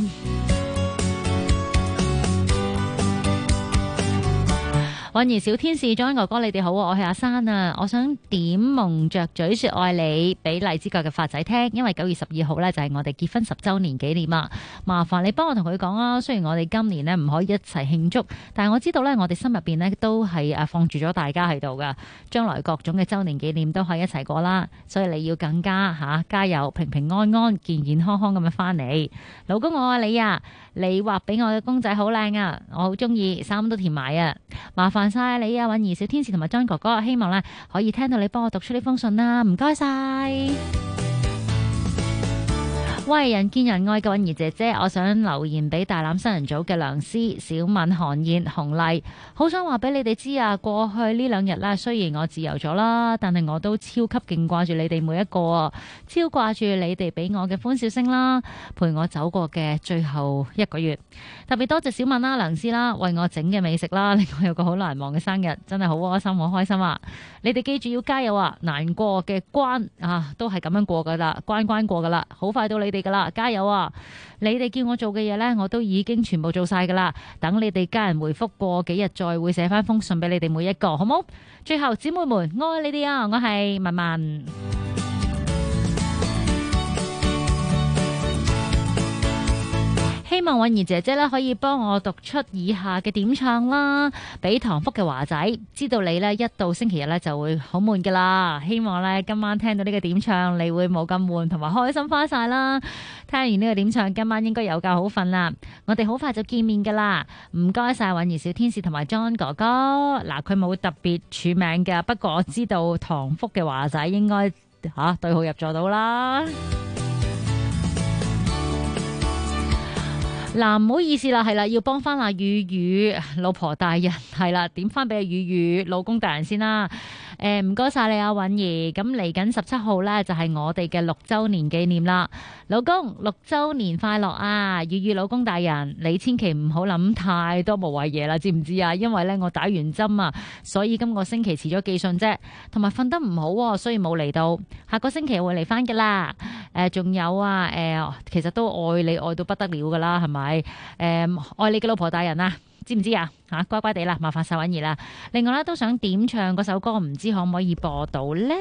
允兒小天使 John 哥哥，你哋好啊！我係阿珊啊，我想點蒙着嘴說愛你俾荔枝角嘅發仔聽，因為9月12號呢就係我哋結婚10週年紀念啊！麻煩你幫我同佢講啊。雖然我哋今年呢唔可以一齊慶祝，但係我知道呢，我哋心入邊呢都係放住咗大家喺度噶，將來各種嘅週年紀念都可以一齊過啦。所以你要更加加油，平平安安、健健康康咁樣翻嚟。老公我愛你啊！你畫俾我嘅公仔好靚啊，我好中意，衫都填埋啊！麻煩晒你啊，允兒小天使同埋張哥哥，希望咧可以聽到你幫我讀出呢封信啦，唔該晒。喂，人見人愛嘅允兒姐姐，我想留言俾大欖新人組嘅梁思、小敏、韓燕、紅麗，好想話俾你哋知啊！過去呢2日啦，雖然我自由咗啦，但係我都超級勁掛住你哋每一個啊，超掛住你哋俾我嘅歡笑聲啦，陪我走過嘅最後1個月。特別多謝小敏啦、梁思啦，為我整嘅美食啦，令我有個好難忘嘅生日，真係好窩心、好開心啊！你哋記住要加油啊！難過嘅關都係咁樣過噶啦，關過噶啦，好快到你哋噶啦，加油啊！你哋叫我做嘅嘢呢，我都已經全部做晒噶啦。等你哋家人回覆過幾日，再會寫翻封信俾你哋每一個，好冇？最後姊妹們，愛你哋啊！我係文文。希望允兒姐姐咧可以幫我讀出以下嘅點唱啦，俾唐福嘅華仔知道你咧一到星期日咧就會好悶噶啦。希望咧今晚聽到呢個點唱，你會冇咁悶，同埋開心花晒啦。聽完呢個點唱，今晚應該有覺好瞓啦。我哋好快就見面噶啦，唔該晒允兒小天使同埋 John 哥哥。嗱，佢冇特別署名嘅，不過我知道唐福嘅華仔應該對號入座到啦。嗱，唔好意思啦，係啦，要幫翻阿雨雨老婆大人，係啦，點翻俾阿雨雨老公大人先啦。唔該晒你啊，允兒。咁嚟緊17號呢，就係我哋嘅6週年紀念啦。老公6週年快樂啊！雨雨老公大人，你千祈唔好諗太多無謂嘢啦，知唔知啊？因為呢，我打完針啊，所以今個星期遲咗寄信啫，同埋瞓得唔好，所以冇嚟到。下個星期會嚟翻噶啦。仲有啊，其實都愛你愛到不得了噶啦，係咪？愛你嘅老婆大人啊！知唔知啊？乖乖地啦，麻煩晒允兒啦。另外咧，都想點唱嗰首歌，唔知可唔可以播到呢？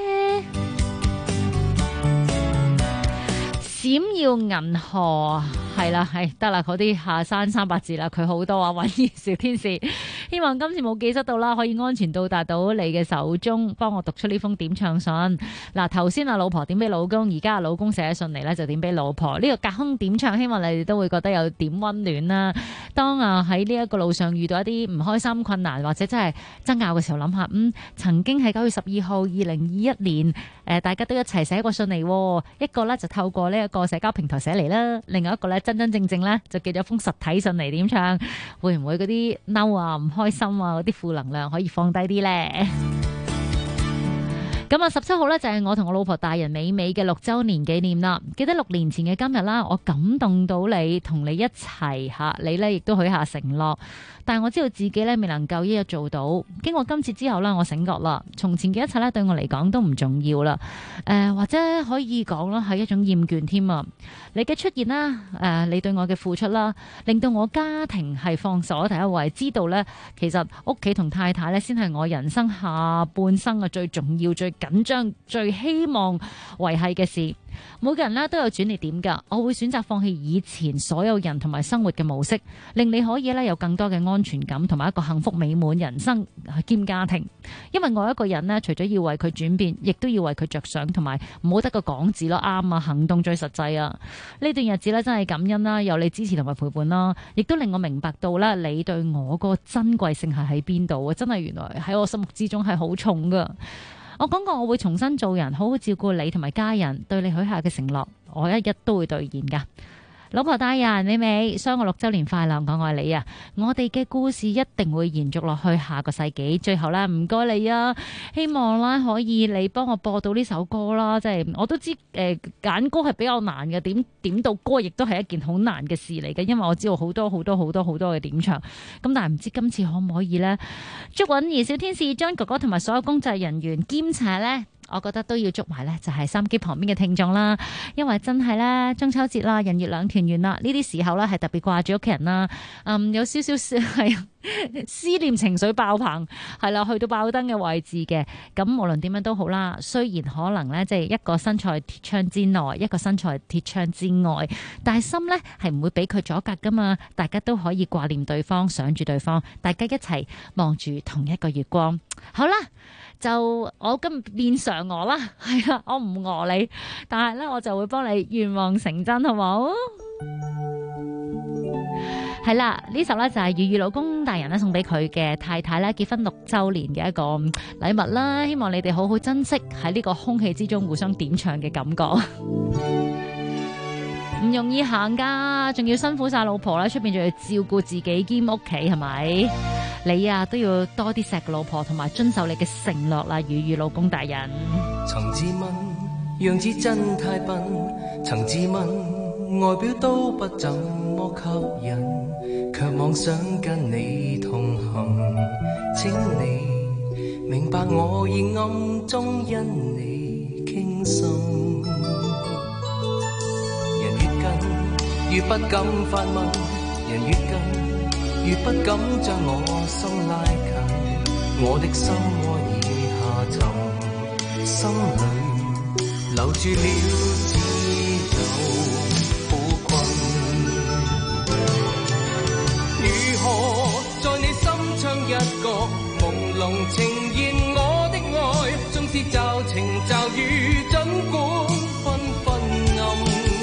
閃耀銀河係啦，係得啦，嗰啲下山300字啦，佢好多啊，允兒小天使。希望今次冇記失到啦，可以安全到達到你嘅手中，幫我讀出呢封點唱信。嗱，頭先阿老婆點俾老公，而家阿老公寫信嚟咧就點俾老婆。呢個隔空點唱，希望你哋都會覺得有點溫暖啦。當喺呢一個路上遇到一啲唔開心、困難或者真係爭拗嘅時候，諗下曾經係9月12號2021年，大家都一齊寫過信嚟，一個咧就透過呢一個社交平台寫嚟啦，另外一個咧真真正正咧就寄咗封實體信嚟點唱，會唔會嗰啲嬲啊、唔開心啊嗰啲負能量可以放低啲呢？ 咁啊，17號呢，就係我同我老婆大人美美嘅6週年紀念啦。記得6年前嘅今日啦，我感動到你，同你一齊嚇，你呢亦都許下承諾。但係我知道自己呢未能夠一日做到。經過今次之後呢，我醒覺啦，從前嘅一切呢對我嚟講都唔重要啦。或者可以講啦，係一種厭倦添啊。你嘅出現啦，你對我嘅付出啦，令到我家庭係放咗第一位。知道呢，其實屋企同太太呢先係我人生下半生嘅最重要、最緊張、最希望維繫嘅事。每個人呢都有轉捩點㗎，我會選擇放棄以前所有人同埋生活嘅模式，令你可以呢有更多嘅安全感同埋一個幸福美滿人生兼家庭。因為我一個人呢，除咗要為佢轉變，亦都要為佢着想，同埋唔好得個講字咯，啱啊，行動最實際啊！呢段日子呢，真係感恩啦，有你支持同埋陪伴啦，亦都令我明白到啦，你對我個珍貴性係喺邊度啊！真係原來喺我心目之中係好重㗎。我講過我會重新做人，好好照顧你同埋家人，對你許下嘅承諾，我一日都會兌現㗎。老婆大人，美美，雙我6週年快樂，我愛你啊！我哋嘅故事一定會延續落去下個世紀。最後咧，唔該你啊，希望啦可以你幫我播到呢首歌啦。即係我都知揀歌係比較難嘅，點到歌亦都係一件好難嘅事嚟嘅，因為我知道好多嘅點唱。咁但係唔知今次可唔可以呢？祝允兒小天使 John 哥哥同埋所有工作人員兼且呢。我覺得都要祝埋呢，就係收音機旁邊嘅聽眾啦，因為真係呢，中秋節啦，人月兩團圓啦，呢啲時候呢，係特別掛住屋企人啦，有少少係思念情緒爆棚，係啦，去到爆燈嘅位置嘅。咁無論點樣都好啦，雖然可能呢，即係一個身在鐵窗之內，一個身在鐵窗之外，但係心呢係唔會俾佢阻隔噶嘛，大家都可以掛念對方，想住對方，大家一齊望住同一個月光。好啦。就我今日變嫦娥啦，係啊，我唔餓你，但係咧我就會幫你願望成真，好冇？係啦，呢首咧就係粵語老公大人咧送俾佢嘅太太咧結婚6週年嘅一個禮物啦，希望你哋好好珍惜喺呢個空氣之中互相點唱嘅感覺。唔容易行噶，仲要辛苦晒老婆啦，出邊仲要照顧自己兼屋企，係咪？你啊都要多啲錫老婆，同埋遵守你嘅承諾啦，粵語老公大人。 曾自問樣子真太笨，曾自問外表都不怎麼吸引，卻妄想跟你同行，請你明白我已暗中因你傾心。人越近越不敢發問，人越近越不敢將我心拉近，我的心窩已下沉，心裏留住了只有苦困。如何在你心窗一角朦朧呈現我的愛，縱是驟晴驟雨，儘管紛紛暗，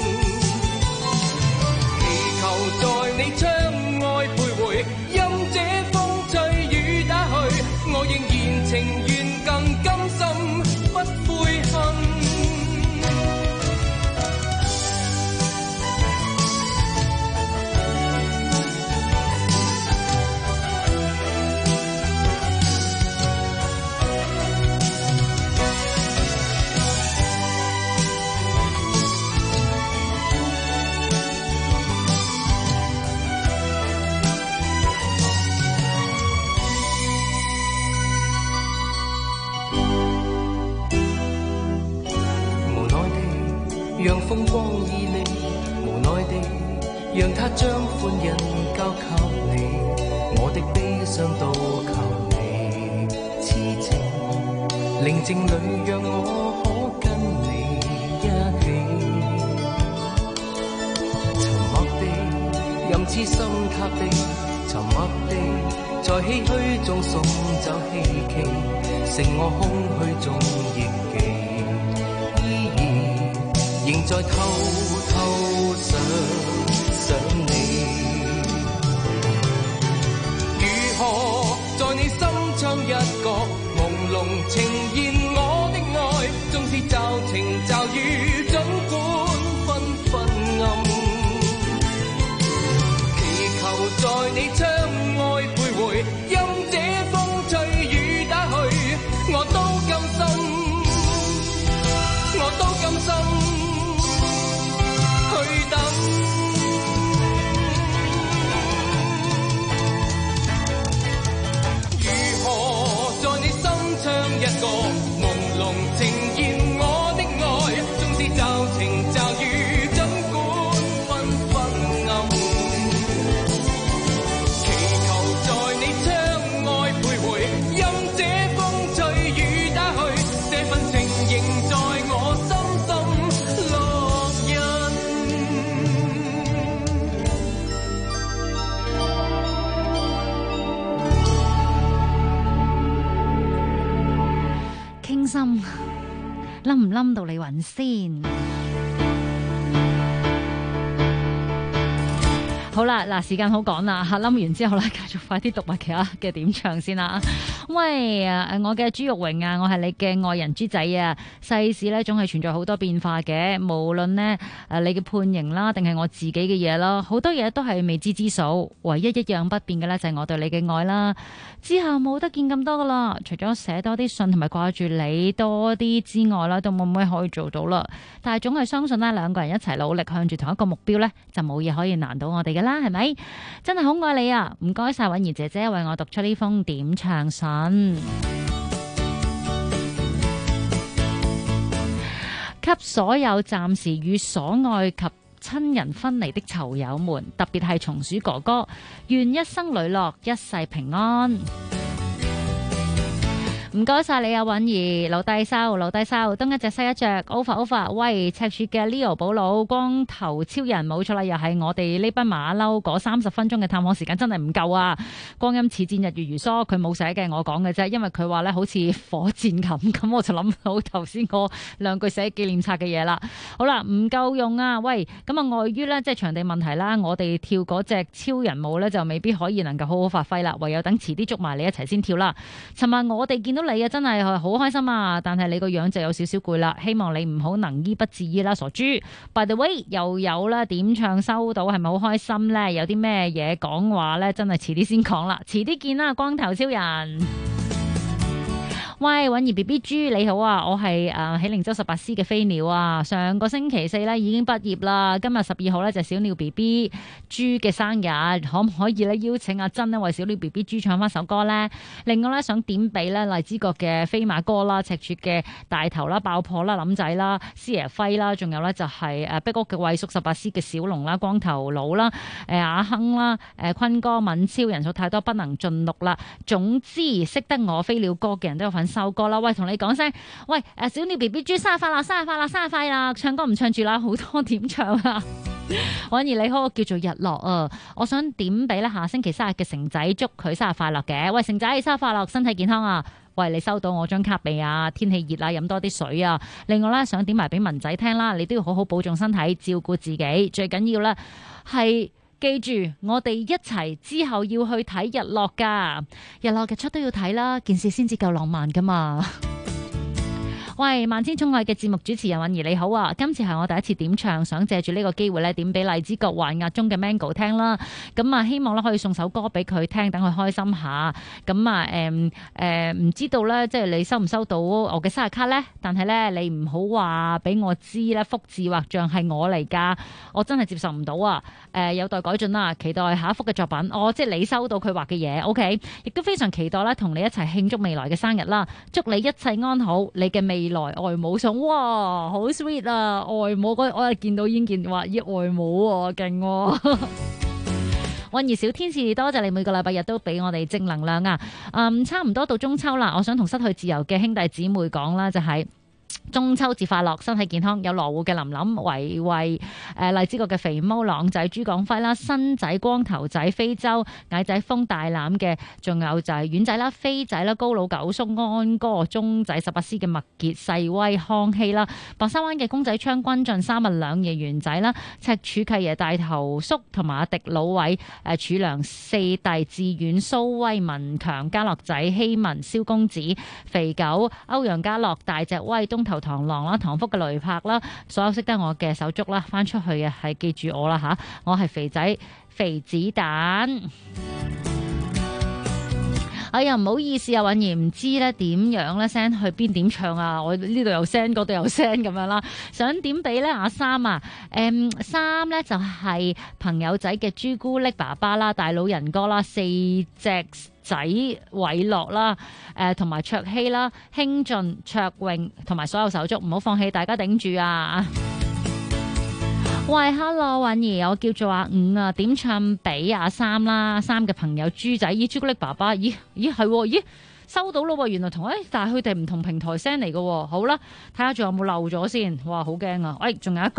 祈求在你窗外徘徊，任這風吹雨打去，我仍然情願更甘心，不悔恨。讓風光旖旎，無奈地讓他將歡欣交給你，我的悲傷都求你痴情，寧靜裏讓我可跟你一起，沉默地任痴心塌地，沉默地在唏噓中送走希冀，剩我空虛中憶記，仍在偷偷想你，如何在你心窗一角朦朧呈現我的愛，縱是驟晴驟雨，儘管紛紛暗，祈求在你窗外徘徊，任這風吹雨打去，我都甘心。 冧唔冧到你暈先？好啦，嗱，時間好趕啦，冧完之後咧，繼續快啲讀埋其他嘅點唱先啦。喂，我嘅朱玉榮啊，我係你嘅愛人豬仔啊。世事咧總係存在好多變化嘅，無論呢你嘅判刑啦，定係我自己嘅嘢啦，好多嘢都係未知之數。唯一一樣不變嘅咧就係我對你嘅愛啦。之後冇得見咁多噶啦，除咗寫多啲信同埋掛住你多啲之外啦，都冇乜可以做到啦。但係總係相信咧，兩個人一齊努力向住同一個目標咧，就冇嘢可以難到我哋噶啦，係咪？真係好愛你啊！唔該晒允兒姐姐為我讀出呢封點唱信。給所有暫時與所愛及親人分離的囚友們，特別係松鼠哥哥，願一生磊落，一世平安。唔該晒你啊，允兒，老低收，東一隻西一隻 over。喂，赤柱嘅 Leo 寶佬，光頭超人冇錯啦，又係我哋呢班馬騮嗰30分鐘嘅探訪時間真係唔夠啊！光陰似箭，日月如梭，佢冇寫嘅，我講嘅啫，因為佢話咧好似火箭咁，我就諗到頭先嗰兩句寫紀念冊嘅嘢啦。好啦，唔夠用啊！喂，咁啊礙於咧即係場地問題啦，我哋跳嗰隻超人舞咧就未必可以能夠好好發揮啦，唯有等遲啲捉埋你一齊先跳啦。尋日我哋見到你啊，真係好開心啊！但係你個樣就有少少攰啦，希望你唔好能醫不自醫啦，傻豬。By the way， 又有啦，點唱收到，係咪好開心呢？有啲咩嘢講話呢？真係遲啲先講啦，遲啲見啦，光頭超人。喂，允兒 BB 豬你好啊，我係喜靈洲18C 嘅飛鳥啊，上個星期4咧已經畢業啦，今日12號咧就小鳥 BB 豬嘅生日，可唔可以咧邀請阿珍咧為小鳥 BB 豬唱翻首歌呢？另外咧想點俾咧荔枝角嘅飛馬哥啦、赤柱嘅大頭啦、爆破啦、林仔啦、師爺輝啦，仲有咧就係碧屋嘅衛叔18C 嘅小龍啦、光頭佬啦、阿亨啦、坤哥、敏超，人數太多不能盡錄啦。總之識得我飛鳥歌嘅人都有份首歌啦，喂，同你講聲，喂，小鳥 BB 豬生日快樂，生日快樂，生日快樂，唱歌唔唱住啦，好多點唱啊！允兒你好，我叫做日落啊，我想點俾咧下星期生日嘅成仔，祝佢生日快樂嘅，喂，成仔生日快樂，身體健康啊！喂，你收到我張卡未啊？天氣熱啊，飲多啲水啊！另外咧，想點埋俾文仔聽啦，你都要好好保重身體，照顧自己，最緊要咧係。記住，我哋一齊之後要去睇日落㗎，日落日出都要睇啦，件事先至夠浪漫㗎嘛。喂，萬千寵愛嘅節目主持人允兒你好啊，今次係我第一次點唱，想借住呢個機會咧點俾荔枝角還押中嘅 Mango 聽啦。咁啊，希望咧可以送首歌俾佢聽，等佢開心下。咁啊，唔知道咧，即係你收唔收到我嘅生日卡咧？但係咧，你唔好話俾我知咧，福字畫像係我嚟㗎，我真係接受唔到啊！有待改進啦，期待下一幅嘅作品。即係你收到佢畫嘅嘢 ，OK， 亦都非常期待啦，同你一齊慶祝未來嘅生日啦！祝你一切安好，你嘅未來外母送，哇，好 sweet 啊！外母我見到已經見話咦外母喎，勁喎！允兒小天使，多謝你每個禮拜日都俾我哋正能量啊！差唔多到中秋啦，我想同失去自由嘅兄弟姊妹講啦，就係中秋節快樂，身體健康。有羅湖嘅林林、維維、荔枝角嘅肥毛、朗仔、朱廣輝啦、新仔、光頭仔、非洲、矮仔風、大欖嘅，仲有就係遠仔啦、飛仔啦、高佬、九叔、安哥、中仔、18C 嘅麥傑、細威、康熙啦、白沙灣嘅公仔昌、君進、三日兩夜元仔啦、赤柱契爺、大頭叔同埋阿迪老偉、柱良四弟、志遠、蘇威、文強、家樂仔、希文、蕭公子、肥狗、歐陽家樂、大隻威、東頭螳螂啦、唐福嘅雷柏啦，所有識得我嘅手足啦，翻出去啊，係記住我啦吓，我係肥仔肥子彈。哎呀，唔好意思啊，允兒唔知咧點樣咧 send 去邊點唱啊，我呢度有 send 嗰度有 send 咁樣啦，想點俾咧阿三啊，三咧就係朋友仔嘅朱古力爸爸啦，大老人哥啦，四隻仔偉樂啦，同埋卓希啦，興俊、卓穎同埋所有手足，唔好放棄，大家頂住啊！喂 ，Hello， 允兒，我叫做阿五啊，點唱俾阿三啦，三嘅朋友豬仔，朱古力爸爸，咦係，咦收到咯，原來但係佢哋唔同平台 send 嚟嘅，好啦，睇下仲有冇漏咗先，哇，好驚啊！喂，仲有一個。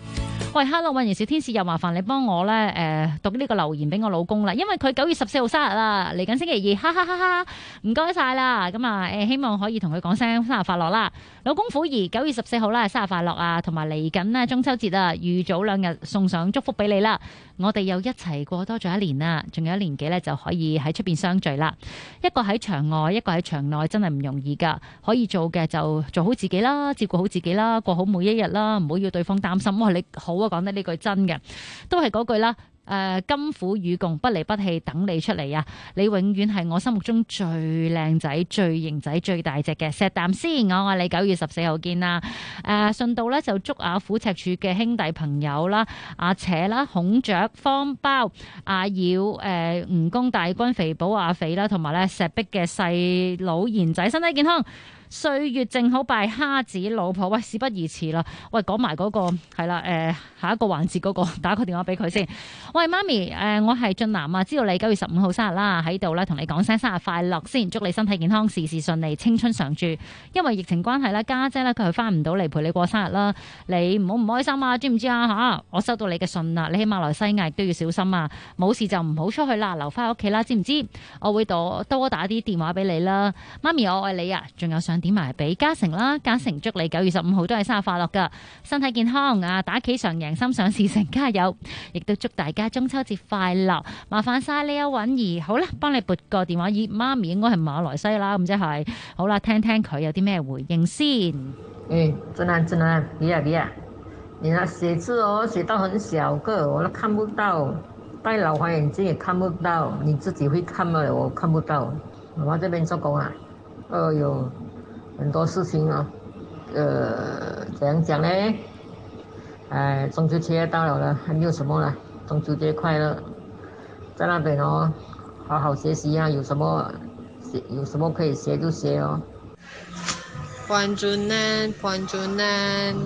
喂，Hello，運營小天使又麻煩你幫我咧讀呢個留言俾我老公啦，因為佢9月14號生日啦，嚟緊星期2，哈哈哈哈，唔該晒啦，咁啊希望可以同佢講聲生日快樂啦，老公虎兒9月14號啦，生日快樂啊，同埋嚟緊咧中秋節啊，預早2日送上祝福俾你啦，我哋又一齊過多咗1年啦，仲有1年幾咧就可以喺出邊相聚啦，一個喺場外，一個喺場內，真係唔容易噶，可以做嘅就做好自己啦，照顧好自己啦，過好每一日啦，唔好要對方擔心。哇，你好啊，講得呢句真嘅，都係嗰句啦。甘苦與共，不離不棄，等你出嚟啊！你永遠係我心目中最靚仔、最型仔、最大隻嘅石啖先，我愛你9月14號見啦！順道咧就祝阿虎赤柱嘅兄弟朋友啦、阿扯啦、孔雀、方包、阿耀、蜈蚣大軍、肥寶、阿肥啦，同埋咧石壁嘅細佬賢仔身體健康。歲月正好拜蝦子老婆，喂，事不宜遲啦，喂，講埋嗰個係啦，下一個環節嗰個打個電話俾佢先。喂，媽咪，我係俊南啊，知道你9月15號生日啦，喺度咧同你講聲生日快樂先，祝你身體健康，事事順利，青春常駐。因為疫情關係咧，家姐咧佢係翻唔到嚟陪你過生日啦，你唔好唔開心啊，知唔知啊吓？我收到你嘅信啦，你喺馬來西亞亦都要小心啊，冇事就唔好出去啦，留翻喺屋企啦，知唔知？我會多打啲電話俾你啦，媽咪我愛你啊，仲有想點埋俾嘉誠啦，嘉誠祝你9月15號都係生日快樂噶，身體健康啊，打企上贏心想事成，加油！亦都祝大家中秋節快樂，麻煩晒你啊，允兒，好啦，幫你撥個電話，咦，媽咪應該係馬來西亞啦，咁即係，好啦，聽聽佢有啲咩回應先。 真難，你那寫字哦，寫到很小個，我都看不到，戴老花眼鏡也看不到，你自己會看嗎？我看不到。媽媽這邊做工啊，有很多事情啊，怎樣講呢？中秋節到了，還沒有什麼了，中秋節快樂，在那邊哦，好好學習啊，有什麼可以學就學哦。 關注呢，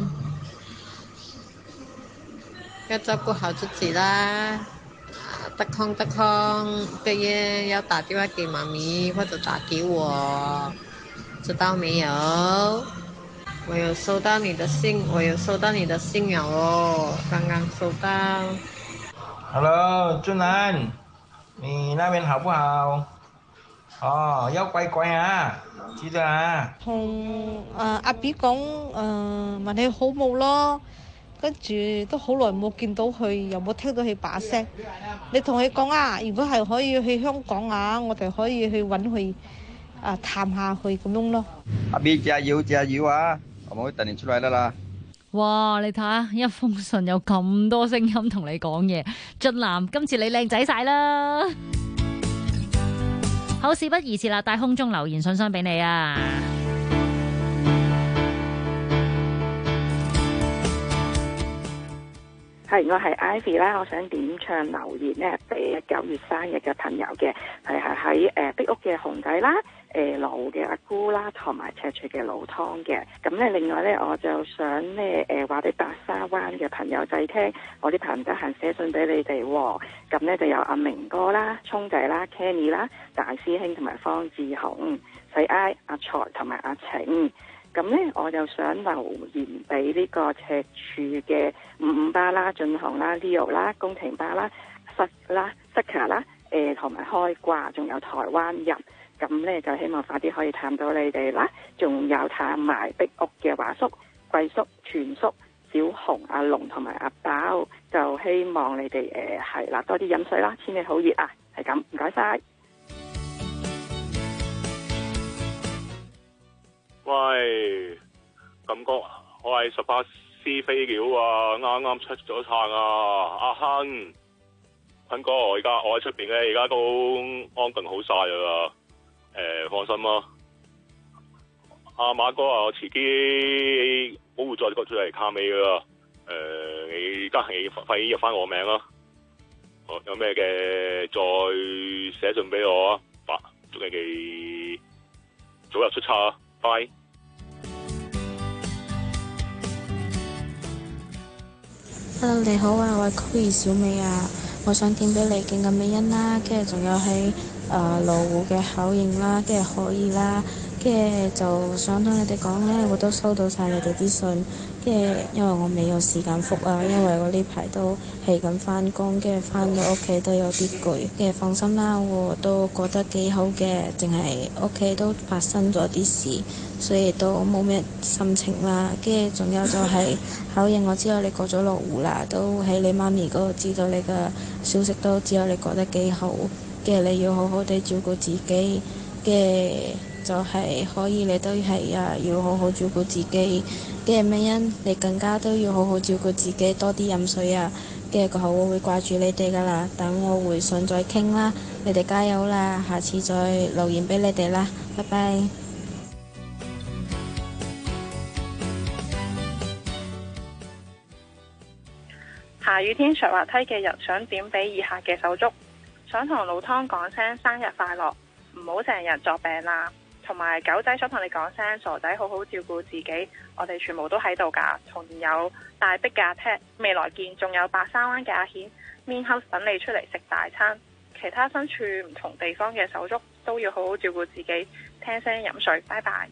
要照顧好自己啦，得空，對嘢要打電話給媽咪或者打給我，知道沒有？我有收到你的信了哦，剛剛收到。 Hello， 俊南，你那邊好不好？哦，要乖乖啊，記得啊。 同阿 B 講問你好冇咯，跟住都好耐冇見到佢，又冇聽到佢把聲。你同佢講啊，如果係可以去香港啊，我哋可以去揾佢探下佢咁樣咯。 阿 B 加油啊！我們會等你出來的啦。 哇！你睇下，一封信有咁多聲音同你講嘢，俊南，今次你靚仔晒啦！好，事不宜遲啦，帶空中留言信箱俾你啊！ 係，我係 Ivy 啦，我想點唱留言咧俾9月生日嘅朋友嘅，係喺壁屋嘅熊仔啦，盧嘅阿姑啦，同埋赤柱嘅老湯嘅。咁咧，另外咧，我就想咧話俾白沙灣嘅朋友仔聽，我啲朋友得閒寫信俾你哋喎。咁咧就有阿明哥啦、聰仔啦、Kenny 啦、大師兄同埋方志雄、細 I、阿財同埋阿晴。咁咧，我就想留言俾呢個赤柱嘅55啦、俊雄啦、Leo 啦、宮廷巴啦、Saka 啦，同埋開掛，仲有台灣人。咁咧就希望快啲可以探到你哋啦，仲有探埋壁屋嘅華叔、貴叔、全叔、小紅、阿龍同埋阿包，就希望你哋係啦，多啲飲水啦，天氣好熱啊，係咁，唔該晒。 喂，感覺我係18C飛鳥啊，啱啱出咗餐啊，阿亨哥，我喺出邊咧，而家都安頓好晒啦，放心啦。阿馬哥啊，我遲啲保護再出嚟卡尾噶啦，你得閒快啲入翻我名啦。有咩嘅再寫信俾我啊，祝你哋早日出差啊，拜。 Hello， 你好啊，我係 Chloe 小美啊，我想點俾你勁嘅美欣啦，跟住仲有喺羅湖嘅口應啦，跟住可以啦，跟住就想同你哋講咧，我都收到晒你哋啲信，跟跟住因為我未有時間覆啊，因為我呢排都係咁返工，跟住返到屋企都有啲攰。跟住放心啦，我都覺得幾好嘅，淨係屋企都發生咗啲事，所以都冇咩心情啦。跟住仲有就係考驗，我知道你過咗羅湖啦，都喺你媽咪嗰度知道你嘅消息，都知道你覺得幾好。跟住你要好好地照顧自己，跟住就係可以，你都係要好好照顧自己。跟住咩因，你更加都要好好照顧自己，多啲飲水啊。跟住個後會掛住你哋噶啦，等我回信再傾啦。你哋加油啦，下次再留言俾你哋啦，拜拜。 下雨天上滑梯嘅人想點俾以下嘅手足？想同老湯講聲生日快樂，唔好成日作病啦。同埋狗仔想同你講聲傻仔，好好照顧自己。我哋全部都喺度噶，同有大逼嘅阿 Ted， 未來見。仲有白沙灣嘅阿顯，Mean House 等你出嚟食大餐。其他身處唔同地方嘅手足都要好好照顧自己，聽聲飲水，拜拜。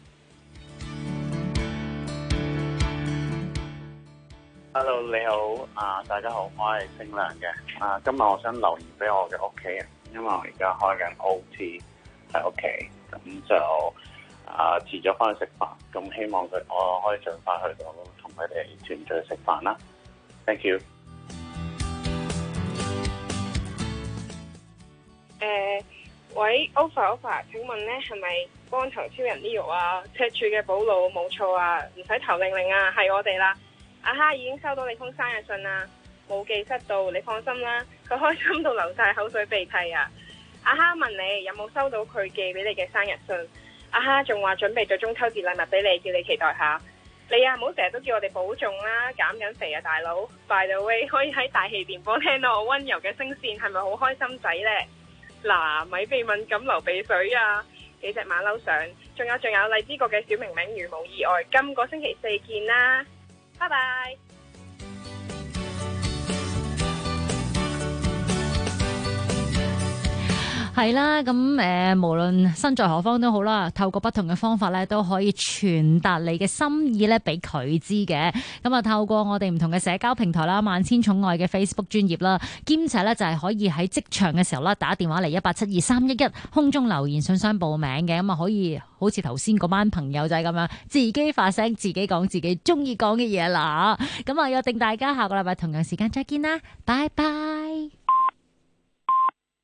Hello， 你好，大家好，我係姓梁嘅。今日我想留言俾我嘅屋企人，因為我而家開緊 OT 喺屋企，咁就遲咗翻去食飯，咁希望我可以盡快去到同佢哋團聚食飯啦。Thank you。 喂 ，Over， 請問呢係咪光頭超人 Leo 啊？赤柱嘅寶路冇錯啊，唔使頭令令啊，係我哋啦。阿哈已經收到你封生日信啦，冇寄失到，你放心啦，佢開心到流晒口水鼻涕啊！阿哈問你有冇收到佢寄俾你嘅生日信？阿哈仲話準備咗中秋節禮物俾你，叫你期待下。你啊，唔好成日都叫我哋保重啦，減緊肥啊大佬。By the way， 可以喺大氣電波聽到我溫柔嘅聲線，係咪好開心仔呢？嗱，咪鼻敏感流鼻水啊！幾隻馬騮上，仲有荔枝角嘅小明明，如無意外，今個星期四見啦，拜拜。 係啦，咁無論身在何方都好啦，透過不同嘅方法咧，都可以傳達你嘅心意咧，俾佢知嘅。咁啊，透過我哋唔同嘅社交平台啦，萬千寵愛嘅 Facebook 專頁啦，兼且咧就係可以喺職場嘅時候啦，打電話嚟1872311空中留言信箱報名嘅。咁啊，可以好似頭先嗰班朋友仔咁樣，自己發聲，自己講自己中意講嘅嘢啦。咁啊，約定大家下個禮拜同樣時間再見啦，拜拜。